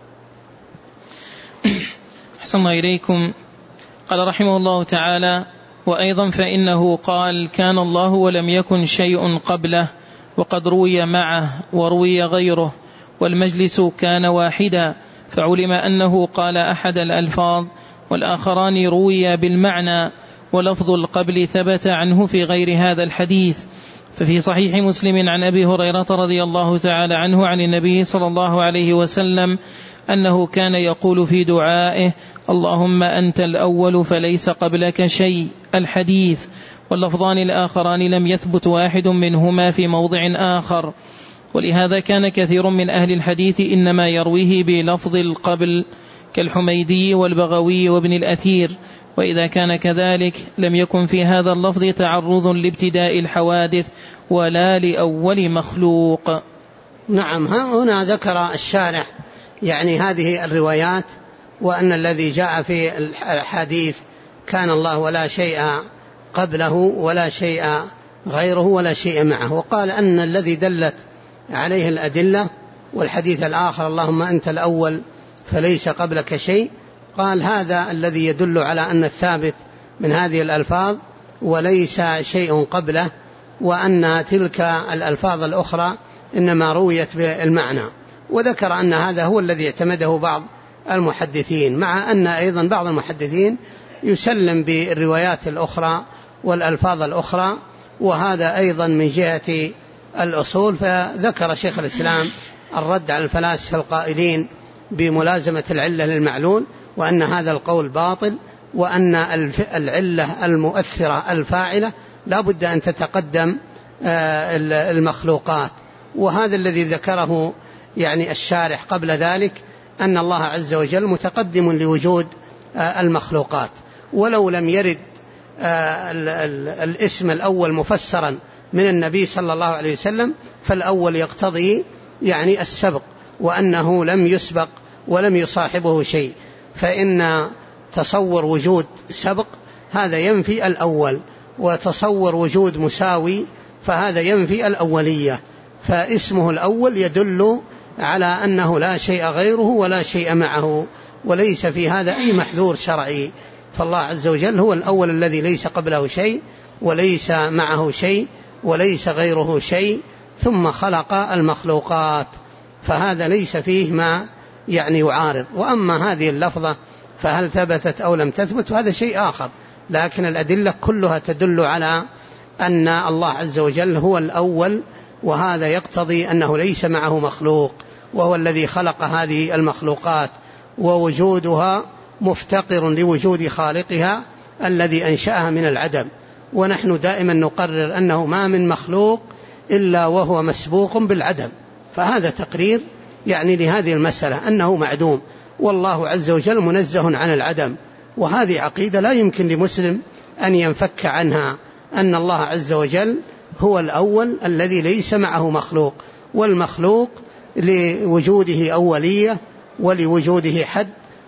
أحسن الله إليكم. قال رحمه الله تعالى: وأيضا فإنه قال كان الله ولم يكن شيء قبله، وقد روي معه وروي غيره، والمجلس كان واحدا، فعلم أنه قال أحد الألفاظ، والآخران روي بالمعنى، ولفظ القبل ثبت عنه في غير هذا الحديث. ففي صحيح مسلم عن أبي هريرة رضي الله تعالى عنه عن النبي صلى الله عليه وسلم أنه كان يقول في دعائه: اللهم أنت الأول فليس قبلك شيء، الحديث. واللفظان الآخران لم يثبت واحد منهما في موضع آخر، ولهذا كان كثير من أهل الحديث إنما يرويه بلفظ القبل كالحميدي والبغوي وابن الأثير، وإذا كان كذلك لم يكن في هذا اللفظ تعرض لابتداء الحوادث ولا لأول مخلوق. نعم، هنا ذكر الشارح يعني هذه الروايات، وأن الذي جاء في الحديث كان الله ولا شيء قبله ولا شيء غيره ولا شيء معه، وقال أن الذي دلت عليه الأدلة والحديث الآخر اللهم أنت الأول فليس قبلك شيء، قال هذا الذي يدل على أن الثابت من هذه الألفاظ وليس شيء قبله، وأن تلك الألفاظ الأخرى إنما رويت بالمعنى. وذكر أن هذا هو الذي اعتمده بعض المحدثين، مع أن أيضا بعض المحدثين يسلم بالروايات الأخرى والألفاظ الأخرى، وهذا أيضا من جهة الأصول. فذكر شيخ الإسلام الرد على الفلاسفة القائلين بملازمة العلة للمعلول، وأن هذا القول باطل، وأن العلة المؤثرة الفاعلة لا بد أن تتقدم المخلوقات. وهذا الذي ذكره يعني الشارح قبل ذلك، أن الله عز وجل متقدم لوجود المخلوقات. ولو لم يرد الاسم الأول مفسرا من النبي صلى الله عليه وسلم فالأول يقتضي يعني السبق، وأنه لم يسبق ولم يصاحبه شيء، فإن تصور وجود سبق هذا ينفي الأول، وتصور وجود مساوي فهذا ينفي الأولية. فاسمه الأول يدل على أنه لا شيء غيره ولا شيء معه، وليس في هذا أي محذور شرعي. فالله عز وجل هو الأول الذي ليس قبله شيء وليس معه شيء وليس غيره شيء، ثم خلق المخلوقات، فهذا ليس فيه ما يعني يعارض. وأما هذه اللفظة فهل ثبتت أو لم تثبت هذا شيء آخر، لكن الأدلة كلها تدل على أن الله عز وجل هو الأول، وهذا يقتضي أنه ليس معه مخلوق، وهو الذي خلق هذه المخلوقات، ووجودها مفتقر لوجود خالقها الذي أنشأها من العدم. ونحن دائما نقرر أنه ما من مخلوق إلا وهو مسبوق بالعدم، فهذا تقرير يعني لهذه المسألة أنه معدوم، والله عز وجل منزه عن العدم. وهذه عقيدة لا يمكن لمسلم أن ينفك عنها، أن الله عز وجل هو الأول الذي ليس معه مخلوق، والمخلوق لوجوده أولية ولوجوده حد،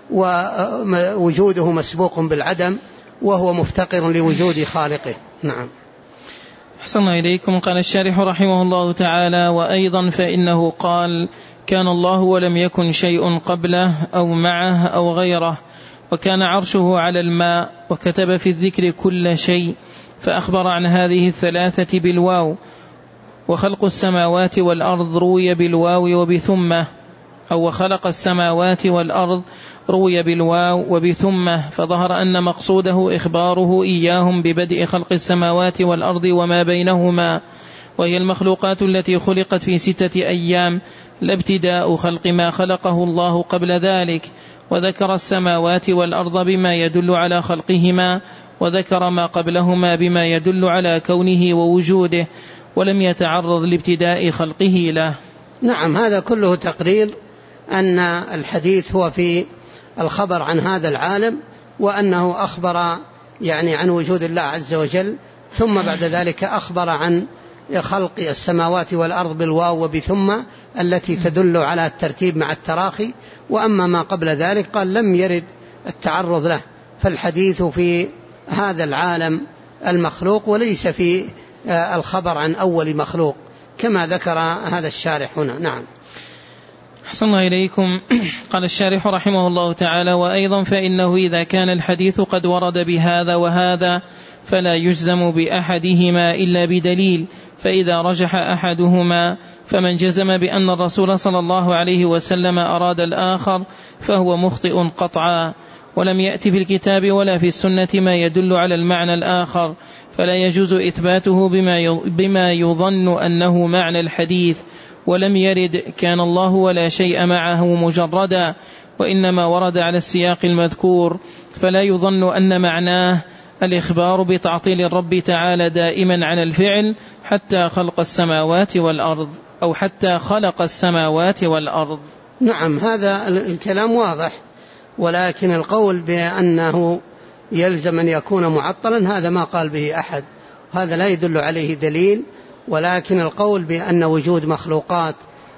ووجوده مسبوق بالعدم، وهو مفتقر لوجود خالقه. نعم. أحسن إليكم. قال الشارح رحمه الله تعالى: وأيضا فإنه قال: كان الله ولم يكن شيء قبله أو معه أو غيره، وكان عرشه على الماء، وكتب في الذكر كل شيء، فأخبر عن هذه الثلاثة بالواو. وخلق السماوات والأرض روي بالواو وبثمة، أو وخلق السماوات والأرض روي بالواو وبثمة، فظهر أن مقصوده إخباره إياهم ببدء خلق السماوات والأرض وما بينهما، وهي المخلوقات التي خلقت في 6 أيام، لا ابتداء خلق ما خلقه الله قبل ذلك. وذكر السماوات والأرض بما يدل على خلقهما، وذكر ما قبلهما بما يدل على كونه ووجوده، ولم يتعرض لابتداء خلقه له. نعم، هذا كله تقرير أن الحديث هو في الخبر عن هذا العالم، وأنه أخبر يعني عن وجود الله عز وجل، ثم بعد ذلك أخبر عن خلق السماوات والأرض بالواو وبثم التي تدل على الترتيب مع التراخي. وأما ما قبل ذلك قال لم يرد التعرض له، فالحديث في هذا العالم المخلوق وليس في الخبر عن أول مخلوق كما ذكر هذا الشارح هنا. نعم. أحسن الله إليكم. قال الشارح رحمه الله تعالى: وأيضا فإنه إذا كان الحديث قد ورد بهذا وهذا فلا يجزم بأحدهما إلا بدليل، فإذا رجح أحدهما فمن جزم بأن الرسول صلى الله عليه وسلم أراد الآخر فهو مخطئ قطعا، ولم يأتي في الكتاب ولا في السنة ما يدل على المعنى الآخر، فلا يجوز إثباته بما يظن أنه معنى الحديث. ولم يرد كان الله ولا شيء معه مجردا، وإنما ورد على السياق المذكور، فلا يظن أن معناه الإخبار بتعطيل الرب تعالى دائما عن الفعل حتى خلق السماوات والأرض، أو حتى خلق السماوات والأرض. نعم، هذا الكلام واضح، ولكن القول بأنه يلزم أن يكون معطلا هذا ما قال به أحد، هذا لا يدل عليه دليل. ولكن القول بأن وجود مخلوقات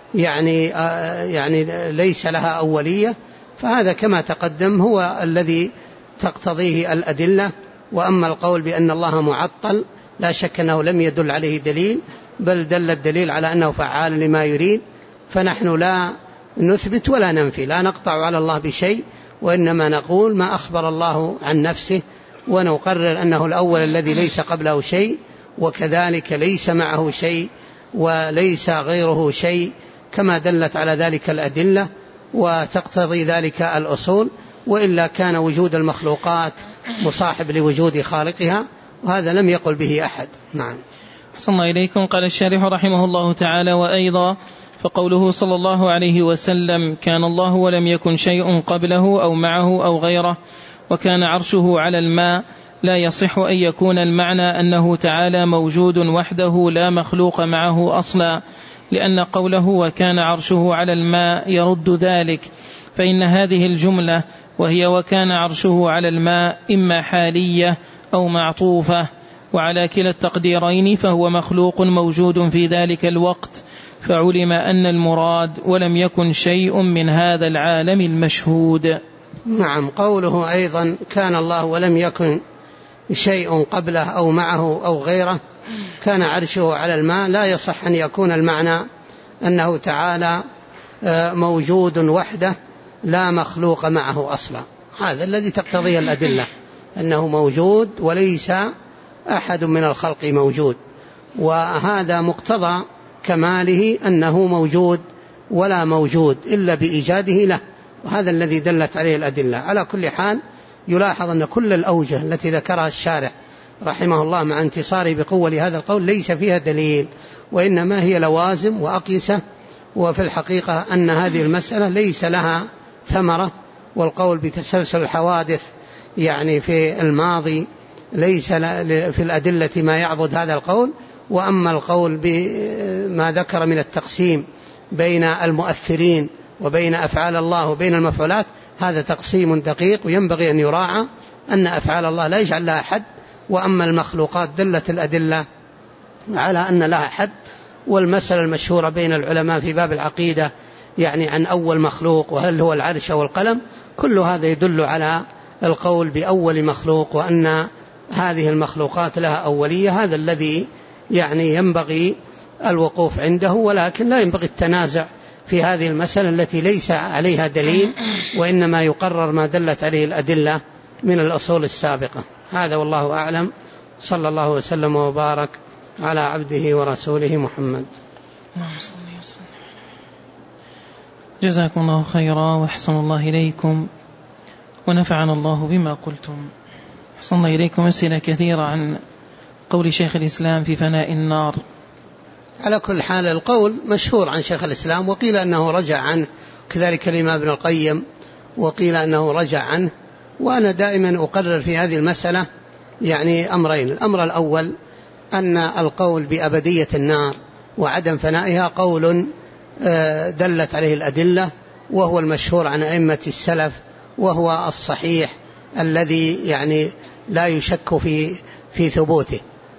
يعني ليس لها أولية، فهذا كما تقدم هو الذي تقتضيه الأدلة. وأما القول بأن الله معطل لا شك أنه لم يدل عليه دليل، بل دل الدليل على أنه فعال لما يريد. فنحن لا نثبت ولا ننفي، لا نقطع على الله بشيء، وإنما نقول ما أخبر الله عن نفسه، ونقرر أنه الأول الذي ليس قبله شيء، وكذلك ليس معه شيء وليس غيره شيء، كما دلت على ذلك الأدلة وتقتضي ذلك الأصول. وإلا كان وجود المخلوقات مصاحب لوجود خالقها، وهذا لم يقل به أحد. نعم. أحسن الله إليكم. قال الشارح رحمه الله تعالى: وأيضا فقوله صلى الله عليه وسلم كان الله ولم يكن شيء قبله أو معه أو غيره، وكان عرشه على الماء، لا يصح أن يكون المعنى أنه تعالى موجود وحده لا مخلوق معه أصلا، لأن قوله وكان عرشه على الماء يرد ذلك، فإن هذه الجملة وهي وكان عرشه على الماء إما حالية أو معطوفة، وعلى كلا التقديرين فهو مخلوق موجود في ذلك الوقت، فعلم أن المراد ولم يكن شيء من هذا العالم المشهود. نعم. قوله أيضا كان الله ولم يكن شيء قبله أو معه أو غيره، كان عرشه على الماء، لا يصح أن يكون المعنى أنه تعالى موجود وحده لا مخلوق معه أصلا. هذا الذي تقتضيه الأدلة، أنه موجود وليس أحد من الخلق موجود، وهذا مقتضى كماله أنه موجود ولا موجود إلا بإيجاده له، وهذا الذي دلت عليه الأدلة. على كل حال يلاحظ أن كل الأوجه التي ذكرها الشارح رحمه الله مع انتصاره بقوة لهذا القول ليس فيها دليل، وإنما هي لوازم وأقيسة، وفي الحقيقة أن هذه المسألة ليس لها ثمرة، والقول بتسلسل الحوادث يعني في الماضي ليس في الأدلة ما يعضد هذا القول. وأما القول بما ذكر من التقسيم بين المؤثرين وبين أفعال الله وبين المفعولات، هذا تقسيم دقيق، وينبغي أن يراعى أن أفعال الله لا يجعل لها حد، وأما المخلوقات دلت الأدلة على أن لها حد. والمسألة المشهورة بين العلماء في باب العقيدة يعني عن أول مخلوق وهل هو العرش أو القلم، كل هذا يدل على القول بأول مخلوق، وأن هذه المخلوقات لها أولية. هذا الذي يعني ينبغي الوقوف عنده، ولكن لا ينبغي التنازع في هذه المسألة التي ليس عليها دليل، وإنما يقرر ما دلت عليه الأدلة من الأصول السابقة. هذا والله أعلم، صلى الله وسلم وبارك على عبده ورسوله محمد. جزاكم الله خيرا وأحسن الله إليكم ونفعنا الله بما قلتم. أحسن الله إليكم. أسئلة كثيرة عن قول شيخ الإسلام في فناء النار. على كل حال القول مشهور عن شيخ الإسلام، وقيل أنه رجع عنه، كذلك الإمام ابن القيم وقيل أنه رجع عنه. وأنا دائما أقرر في هذه المسألة يعني أمرين: الأمر الأول أن القول بأبدية النار وعدم فنائها قول دلت عليه الأدلة، وهو المشهور عن أئمة السلف، وهو الصحيح الذي يعني لا يشك في ثبوته.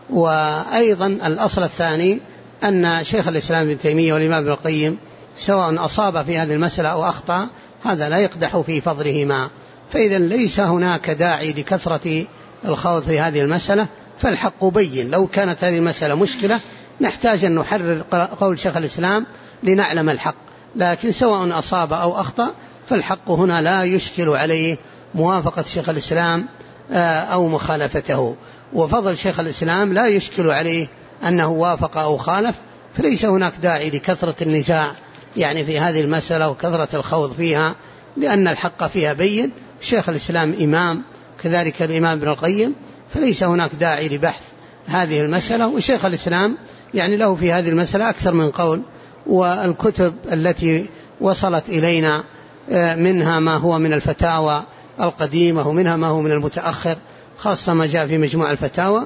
وأيضا الأصل الثاني أن شيخ الإسلام ابن تيمية والإمام ابن القيم سواء أصاب في هذه المسألة أو أخطأ، هذا لا يقدح في فضلهما. فإذا ليس هناك داعي لكثرة الخوض في هذه المسألة، فالحق بين. لو كانت هذه المسألة مشكلة نحتاج أن نحرر قول شيخ الإسلام لنعلم الحق، لكن سواء أصاب أو أخطأ فالحق هنا لا يشكل عليه موافقة شيخ الإسلام أو مخالفته، وفضل شيخ الإسلام لا يشكل عليه أنه وافق أو خالف. فليس هناك داعي لكثرة النزاع يعني في هذه المسألة وكثرة الخوض فيها، لأن الحق فيها بين. شيخ الإسلام إمام، كذلك الإمام ابن القيم، فليس هناك داعي لبحث هذه المسألة. وشيخ الإسلام يعني له في هذه المسألة أكثر من قول، والكتب التي وصلت إلينا منها ما هو من الفتاوى القديمة ومنها ما هو من المتأخر، خاصة ما جاء في مجموع الفتاوى.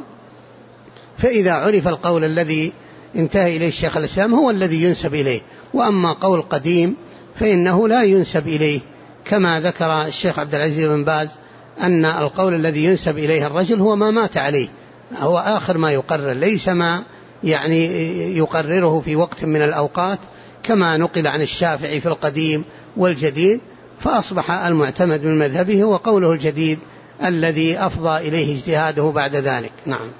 فإذا عرف القول الذي انتهى إليه الشيخ الإسلام هو الذي ينسب إليه، وأما قول قديم فإنه لا ينسب إليه، كما ذكر الشيخ عبد العزيز بن باز أن القول الذي ينسب إليه الرجل هو ما مات عليه، هو آخر ما يقرر، ليس ما يعني يقرره في وقت من الأوقات، كما نقل عن الشافعي في القديم والجديد. فأصبح المعتمد من مذهبه هو قوله الجديد الذي أفضى إليه اجتهاده بعد ذلك. نعم.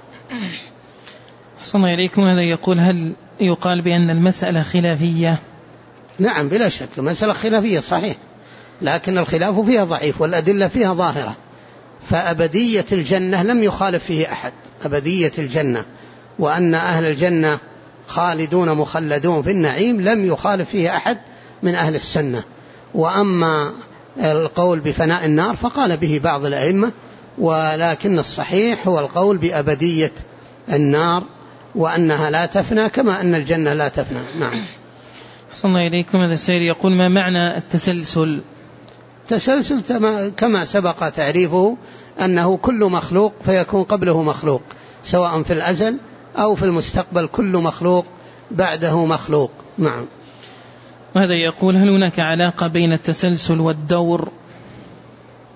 أحسن إليكم. هذا يقول: هل يقال بأن المسألة خلافية؟ نعم بلا شك المسألة خلافية صحيح، لكن الخلاف فيها ضعيف والأدلة فيها ظاهرة. فأبدية الجنة لم يخالف فيه أحد، أبدية الجنة وأن أهل الجنة خالدون مخلدون في النعيم لم يخالف فيه أحد من أهل السنة. وأما القول بفناء النار فقال به بعض الأئمة، ولكن الصحيح هو القول بأبدية النار وأنها لا تفنى كما أن الجنة لا تفنى. نعم. أحسن الله إليكم. هذا السائل يقول: ما معنى التسلسل؟ تسلسل كما سبق تعريفه أنه كل مخلوق فيكون قبله مخلوق، سواء في الأزل أو في المستقبل، كل مخلوق بعده مخلوق. نعم. وهذا يقول: هل هناك علاقة بين التسلسل والدور؟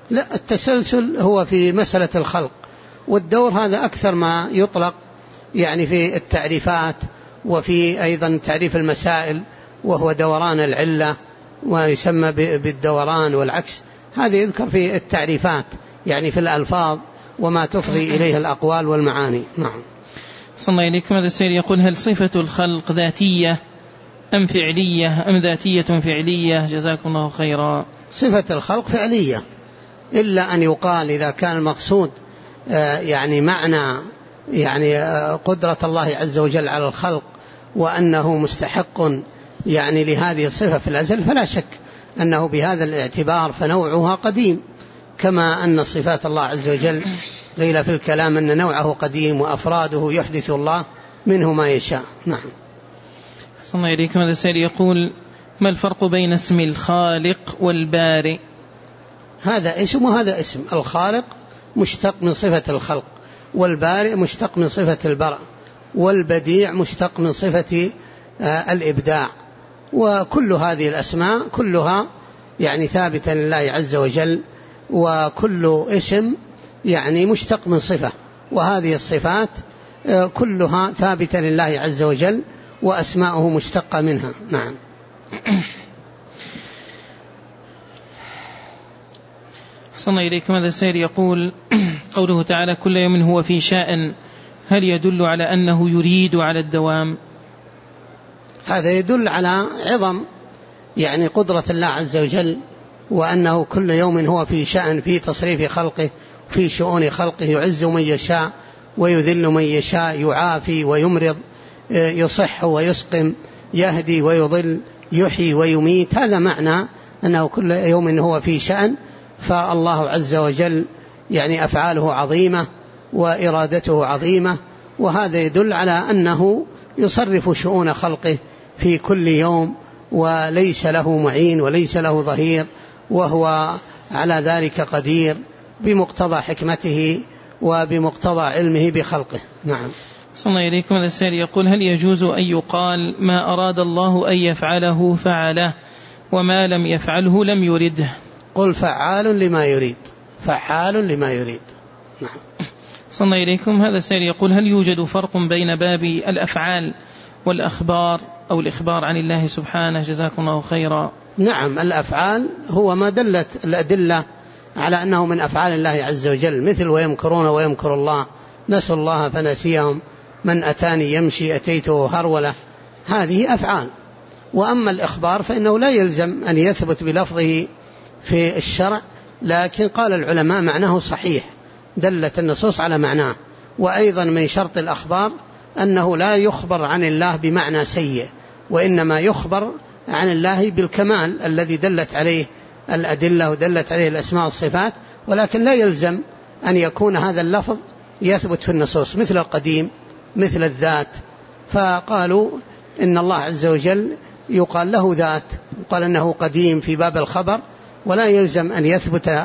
لا، التسلسل هو في مسألة الخلق، والدور هذا أكثر ما يطلق يعني في التعريفات، وفي أيضا تعريف المسائل وهو دوران العلة ويسمى بالدوران والعكس، هذا يذكر في التعريفات يعني في الألفاظ وما تفضي إليه الأقوال والمعاني. نعم. صلى الله عليكم. هذا السائل يقول: هل صفة الخلق ذاتية أم فعلية أم ذاتية فعلية؟ جزاكم الله خيرا. صفة الخلق فعلية، إلا أن يقال إذا كان المقصود يعني معنى يعني قدرة الله عز وجل على الخلق وأنه مستحق يعني لهذه الصفة في الأزل، فلا شك أنه بهذا الاعتبار فنوعها قديم، كما أن صفات الله عز وجل قيل في الكلام أن نوعه قديم وأفراده يحدث الله منه ما يشاء. نعم. صلى الله عليكم. هذا السائل يقول: ما الفرق بين اسم الخالق والبارئ؟ هذا اسم وهذا اسم. الخالق مشتق من صفة الخلق، والبارئ مشتق من صفة البرء، والبديع مشتق من صفة الإبداع، وكل هذه الأسماء كلها يعني ثابتة لله عز وجل، وكل اسم يعني مشتق من صفة، وهذه الصفات كلها ثابتة لله عز وجل وأسماؤه مشتقة منها. نعم. صلى إليكم. هذا السائل يقول: قوله تعالى: كل يوم هو في شأن، هل يدل على أنه يريد على الدوام؟ هذا يدل على عظم يعني قدرة الله عز وجل، وأنه كل يوم هو في شأن، في تصريف خلقه، في شؤون خلقه، يعز من يشاء ويذل من يشاء، يعافي ويمرض، يصح ويسقم، يهدي ويضل، يحيي ويميت. هذا معنى أنه كل يوم هو في شأن. فالله عز وجل يعني أفعاله عظيمة وإرادته عظيمة، وهذا يدل على أنه يصرف شؤون خلقه في كل يوم، وليس له معين وليس له ظهير، وهو على ذلك قدير بمقتضى حكمته وبمقتضى علمه بخلقه. نعم. صلى الله عليكم. هذا السائل يقول: هل يجوز أن يقال ما أراد الله أن يفعله فعله، وما لم يفعله لم يرده؟ قل فعال لما يريد، فعال لما يريد. نعم. صلى الله عليكم. هذا السائل يقول: هل يوجد فرق بين باب الأفعال والأخبار أو الإخبار عن الله سبحانه؟ جزاكم الله خيرا. نعم. الأفعال هو ما دلت الأدلة على أنه من أفعال الله عز وجل، مثل ويمكرون ويمكر الله، نسوا الله فنسيهم، من أتاني يمشي أتيته هرولة، هذه أفعال. وأما الإخبار فإنه لا يلزم أن يثبت بلفظه في الشرع، لكن قال العلماء معناه صحيح، دلت النصوص على معناه. وأيضا من شرط الأخبار أنه لا يخبر عن الله بمعنى سيء، وإنما يخبر عن الله بالكمال الذي دلت عليه الأدلة ودلت عليه الأسماء والصفات، ولكن لا يلزم أن يكون هذا اللفظ يثبت في النصوص، مثل القديم، مثل الذات. فقالوا إن الله عز وجل يقال له ذات، يقال أنه قديم في باب الخبر، ولا يلزم أن يثبت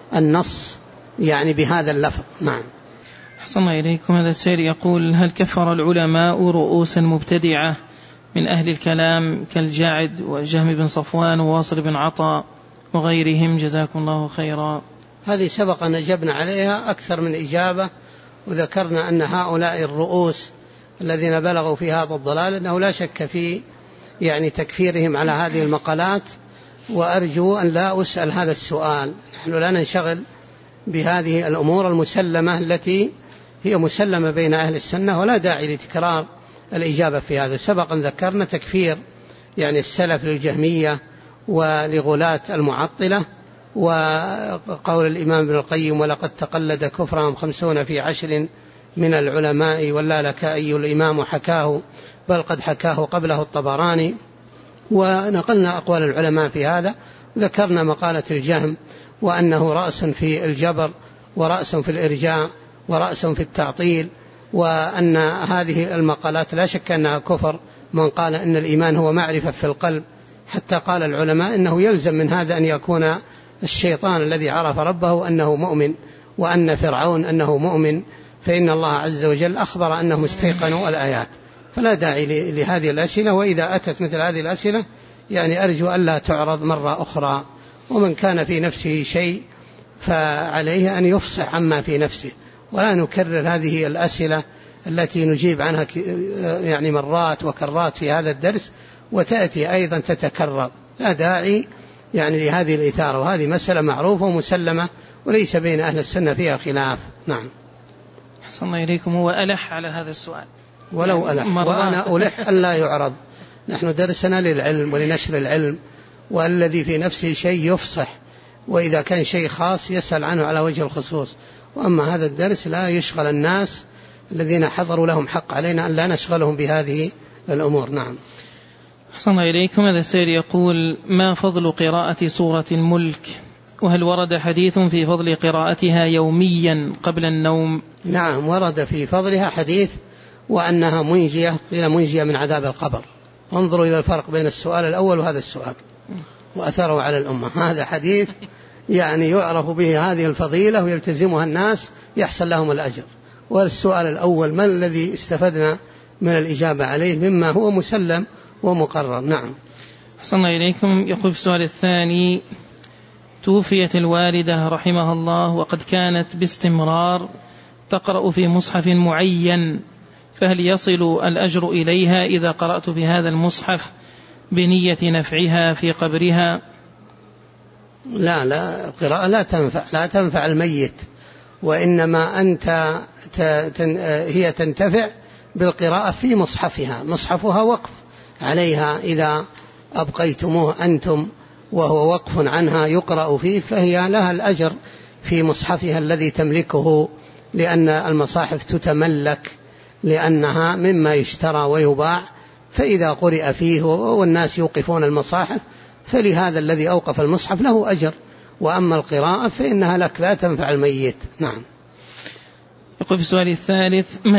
النص يعني بهذا اللفظ. نعم. أحسن الله إليكم. هذا السائل يقول: هل كفر العلماء رؤوسا مبتدعة من أهل الكلام كالجاعد وجهم بن صفوان وواصل بن عطاء وغيرهم؟ جزاكم الله خيرا. هذه سبق أن أجبنا عليها أكثر من إجابة، وذكرنا أن هؤلاء الرؤوس الذين بلغوا في هذا الضلال أنه لا شك في يعني تكفيرهم على هذه المقالات، وأرجو أن لا أسأل هذا السؤال. نحن لا ننشغل بهذه الأمور المسلمة التي هي مسلمة بين أهل السنة، ولا داعي لتكرار الإجابة في هذا. سبق أن ذكرنا تكفير يعني السلف للجهمية ولغلاة المعطلة، وقول الإمام ابن القيم: ولقد تقلد كفرهم 50 في 10 من العلماء، ولا لك أي الإمام حكاه، بل قد حكاه قبله الطبراني. ونقلنا أقوال العلماء في هذا، ذكرنا مقالة الجهم، وأنه رأس في الجبر، ورأس في الإرجاء، ورأس في التعطيل، وأن هذه المقالات لا شك أنها كفر. من قال إن الإيمان هو معرفة في القلب، حتى قال العلماء إنه يلزم من هذا أن يكون الشيطان الذي عرف ربه أنه مؤمن، وأن فرعون أنه مؤمن، فإن الله عز وجل أخبر أنهم استيقنوا الآيات. فلا داعي لهذه الأسئلة، وإذا أتت مثل هذه الأسئلة يعني أرجو ألا تعرض مرة أخرى. ومن كان في نفسه شيء فعليه أن يفصح عما في نفسه، ولا نكرر هذه الأسئلة التي نجيب عنها يعني مرات وكرات في هذا الدرس وتأتي أيضا تتكرر، لا داعي يعني لهذه الإثارة، وهذه مسألة معروفة ومسلمة وليس بين أهل السنة فيها خلاف. نعم. أحسن إليكم. هو ألح على هذا السؤال ولو ألح، وأنا ألح ألا يعرض. نحن درسنا للعلم ولنشر العلم، والذي في نفسه شيء يفصح، وإذا كان شيء خاص يسأل عنه على وجه الخصوص. وأما هذا الدرس لا يشغل الناس الذين حضروا لهم حق علينا أن لا نشغلهم بهذه الأمور. نعم. أحسن إليكم. هذا السائل يقول: ما فضل قراءة سورة الملك؟ وهل ورد حديث في فضل قراءتها يوميا قبل النوم؟ نعم، ورد في فضلها حديث، وأنها منجية، قيل منجية من عذاب القبر. انظروا إلى الفرق بين السؤال الأول وهذا السؤال، وأثروا على الأمة. هذا حديث يعني يعرف به هذه الفضيلة ويلتزمها الناس يحصل لهم الأجر. والسؤال الأول ما الذي استفدنا من الإجابة عليه مما هو مسلم ومقرر. نعم. أحسن إليكم. يقول في السؤال الثاني: توفيت الوالدة رحمها الله وقد كانت باستمرار تقرأ في مصحف معين، فهل يصل الأجر إليها إذا قرأت في هذا المصحف بنية نفعها في قبرها؟ لا، القراءة لا تنفع الميت، وإنما أنت هي تنتفع بالقراءة في مصحفها. مصحفها وقف عليها، إذا أبقيتموه أنتم وهو وقف عنها يقرأ فيه فهي لها الأجر في مصحفها الذي تملكه، لأن المصاحف تتملك لأنها مما يشترى ويباع، فإذا قرئ فيه والناس يوقفون المصاحف فلهذا الذي أوقف المصحف له أجر. وأما القراءة فإنها لك لا تنفع الميت. نعم. يقول في السؤال الثالث: ما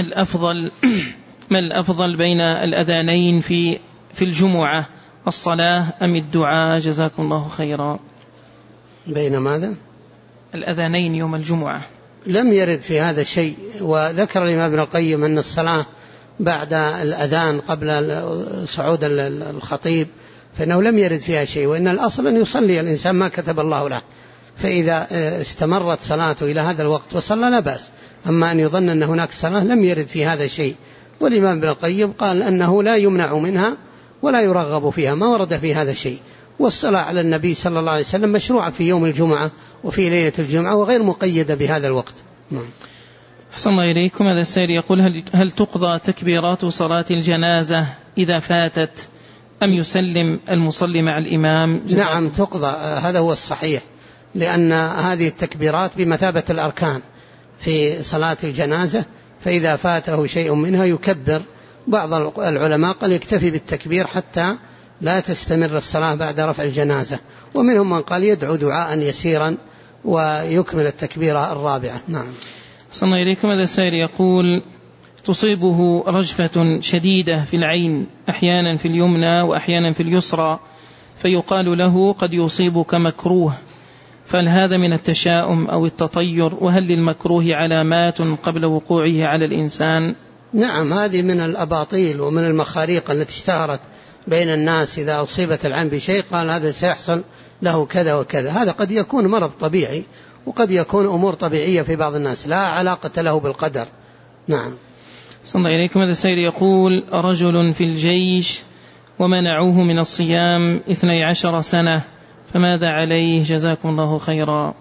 الأفضل بين الأذانين في الجمعة، الصلاة أم الدعاء؟ جزاكم الله خيرا. بين ماذا؟ الأذانين يوم الجمعة. لم يرد في هذا شيء، وذكر الإمام ابن القيم أن الصلاة بعد الأذان قبل صعود الخطيب فإنه لم يرد فيها شيء، وإن الأصل أن يصلي الإنسان ما كتب الله له، فإذا استمرت صلاته إلى هذا الوقت وصلى لا بأس. أما أن يظن أن هناك صلاة لم يرد في هذا شيء، والإمام ابن القيم قال أنه لا يمنع منها ولا يرغب فيها، ما ورد في هذا شيء. والصلاة على النبي صلى الله عليه وسلم مشروعة في يوم الجمعة وفي ليلة الجمعة وغير مقيدة بهذا الوقت. أحسن الله إليكم. هذا السائل يقول: هل تقضى تكبيرات صلاة الجنازة إذا فاتت أم يسلم المصلي مع الإمام؟ نعم تقضى، هذا هو الصحيح، لأن هذه التكبيرات بمثابة الأركان في صلاة الجنازة، فإذا فاته شيء منها يكبر. بعض العلماء قال يكتفي بالتكبير حتى لا تستمر الصلاة بعد رفع الجنازة، ومنهم من قال يدعو دعاء يسيرا ويكمل التكبيرة الرابعة. نعم. صلى الله إليكم. هذا السائل يقول: تصيبه رجفة شديدة في العين، أحيانا في اليمنى وأحيانا في اليسرى، فيقال له قد يصيبك مكروه، فهل هذا من التشاؤم أو التطير؟ وهل للمكروه علامات قبل وقوعه على الإنسان؟ نعم، هذه من الأباطيل ومن المخاريق التي اشتهرت بين الناس. إذا أصيبت العين بشيء قال هذا سيحصل له كذا وكذا. هذا قد يكون مرض طبيعي وقد يكون أمور طبيعية في بعض الناس لا علاقة له بالقدر. نعم. صلى الله إليكم. هذا السائل يقول: رجل في الجيش ومنعوه من الصيام 12 سنة، فماذا عليه؟ جزاكم الله خيرا.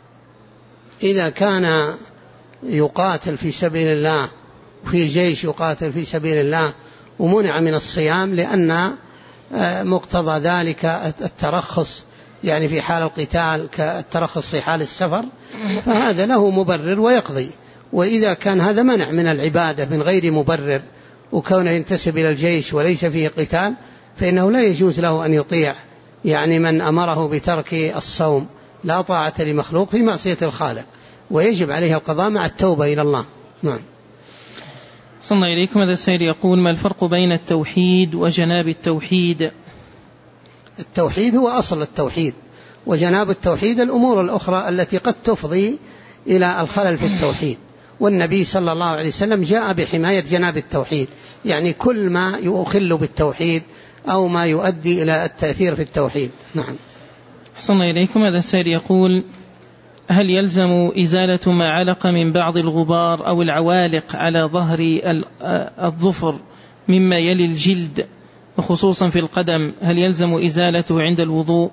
إذا كان يقاتل في سبيل الله وفي جيش يقاتل في سبيل الله ومنع من الصيام لأن مقتضى ذلك الترخص، يعني في حال القتال كالترخص في حال السفر، فهذا له مبرر ويقضي. وإذا كان هذا منع من العبادة من غير مبرر وكونه ينتسب إلى الجيش وليس فيه قتال، فإنه لا يجوز له أن يطيع يعني من أمره بترك الصوم. لا طاعة لمخلوق في معصية الخالق، ويجب عليه القضاء مع التوبة إلى الله. نعم. صلى الله إليكم. هذا السائل يقول: ما الفرق بين التوحيد وجناب التوحيد؟ التوحيد هو أصل التوحيد، وجناب التوحيد الأمور الأخرى التي قد تفضي إلى الخلل في التوحيد. والنبي صلى الله عليه وسلم جاء بحماية جناب التوحيد، يعني كل ما يخل بالتوحيد أو ما يؤدي إلى التأثير في التوحيد. نعم. صلى الله إليكم. هذا السائل يقول: هل يلزم إزالة ما علق من بعض الغبار أو العوالق على ظهر الظفر مما يلي الجلد وخصوصا في القدم، هل يلزم إزالته عند الوضوء؟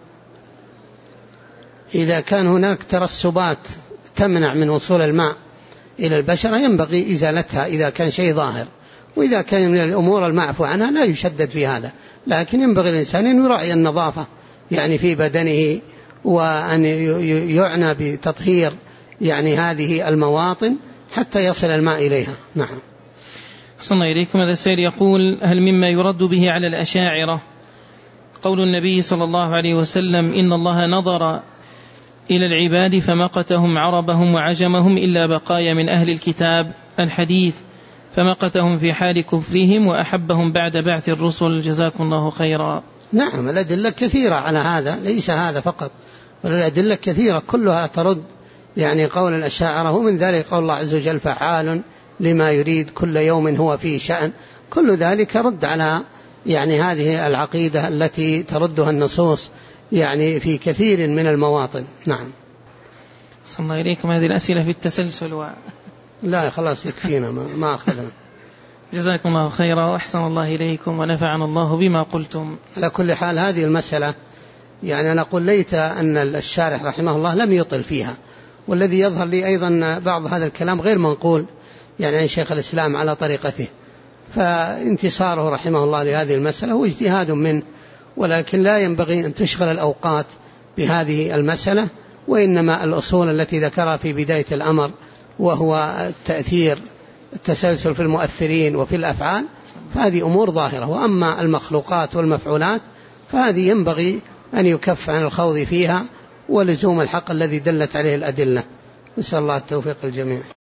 إذا كان هناك ترسبات تمنع من وصول الماء إلى البشرة ينبغي إزالتها إذا كان شيء ظاهر، وإذا كان من الأمور المعفو عنها لا يشدد في هذا، لكن ينبغي الإنسان أن يراعي النظافة يعني في بدنه، وأن يعنى بتطهير يعني هذه المواطن حتى يصل الماء إليها. نعم. أحسن الله إليكم. هذا السائل يقول: هل مما يرد به على الأشاعرة قول النبي صلى الله عليه وسلم: إن الله نظر إلى العباد فمقتهم عربهم وعجمهم إلا بقايا من أهل الكتاب، الحديث فمقتهم في حال كفرهم وأحبهم بعد بعث الرسل، جزاكم الله خيرا. نعم، الأدلة كثيرة على هذا، ليس هذا فقط، بل الأدلة كثيرة كلها ترد يعني قول الأشاعرة، ومن ذلك قول الله عز وجل: فعال لما يريد كل يوم هو فيه شأن. كل ذلك رد على يعني هذه العقيدة التي تردها النصوص يعني في كثير من المواطن. نعم. صلى الله إليكم. هذه الأسئلة في التسلسل لا خلاص يكفينا، ما أخذنا. جزاكم الله خيرا وأحسن الله إليكم ونفعنا الله بما قلتم. على كل حال هذه المسألة يعني أنا أقول ليت أن الشارح رحمه الله لم يطل فيها، والذي يظهر لي أيضا بعض هذا الكلام غير منقول يعني عن شيخ الإسلام على طريقته، فانتصاره رحمه الله لهذه المسألة هو اجتهاد منه، ولكن لا ينبغي أن تشغل الأوقات بهذه المسألة، وإنما الأصول التي ذكرها في بداية الأمر وهو التأثير التسلسل في المؤثرين وفي الأفعال، فهذه أمور ظاهرة. وأما المخلوقات والمفعولات فهذه ينبغي أن يكف عن الخوض فيها ولزوم الحق الذي دلت عليه الأدلة. نسأل الله التوفيق الجميع.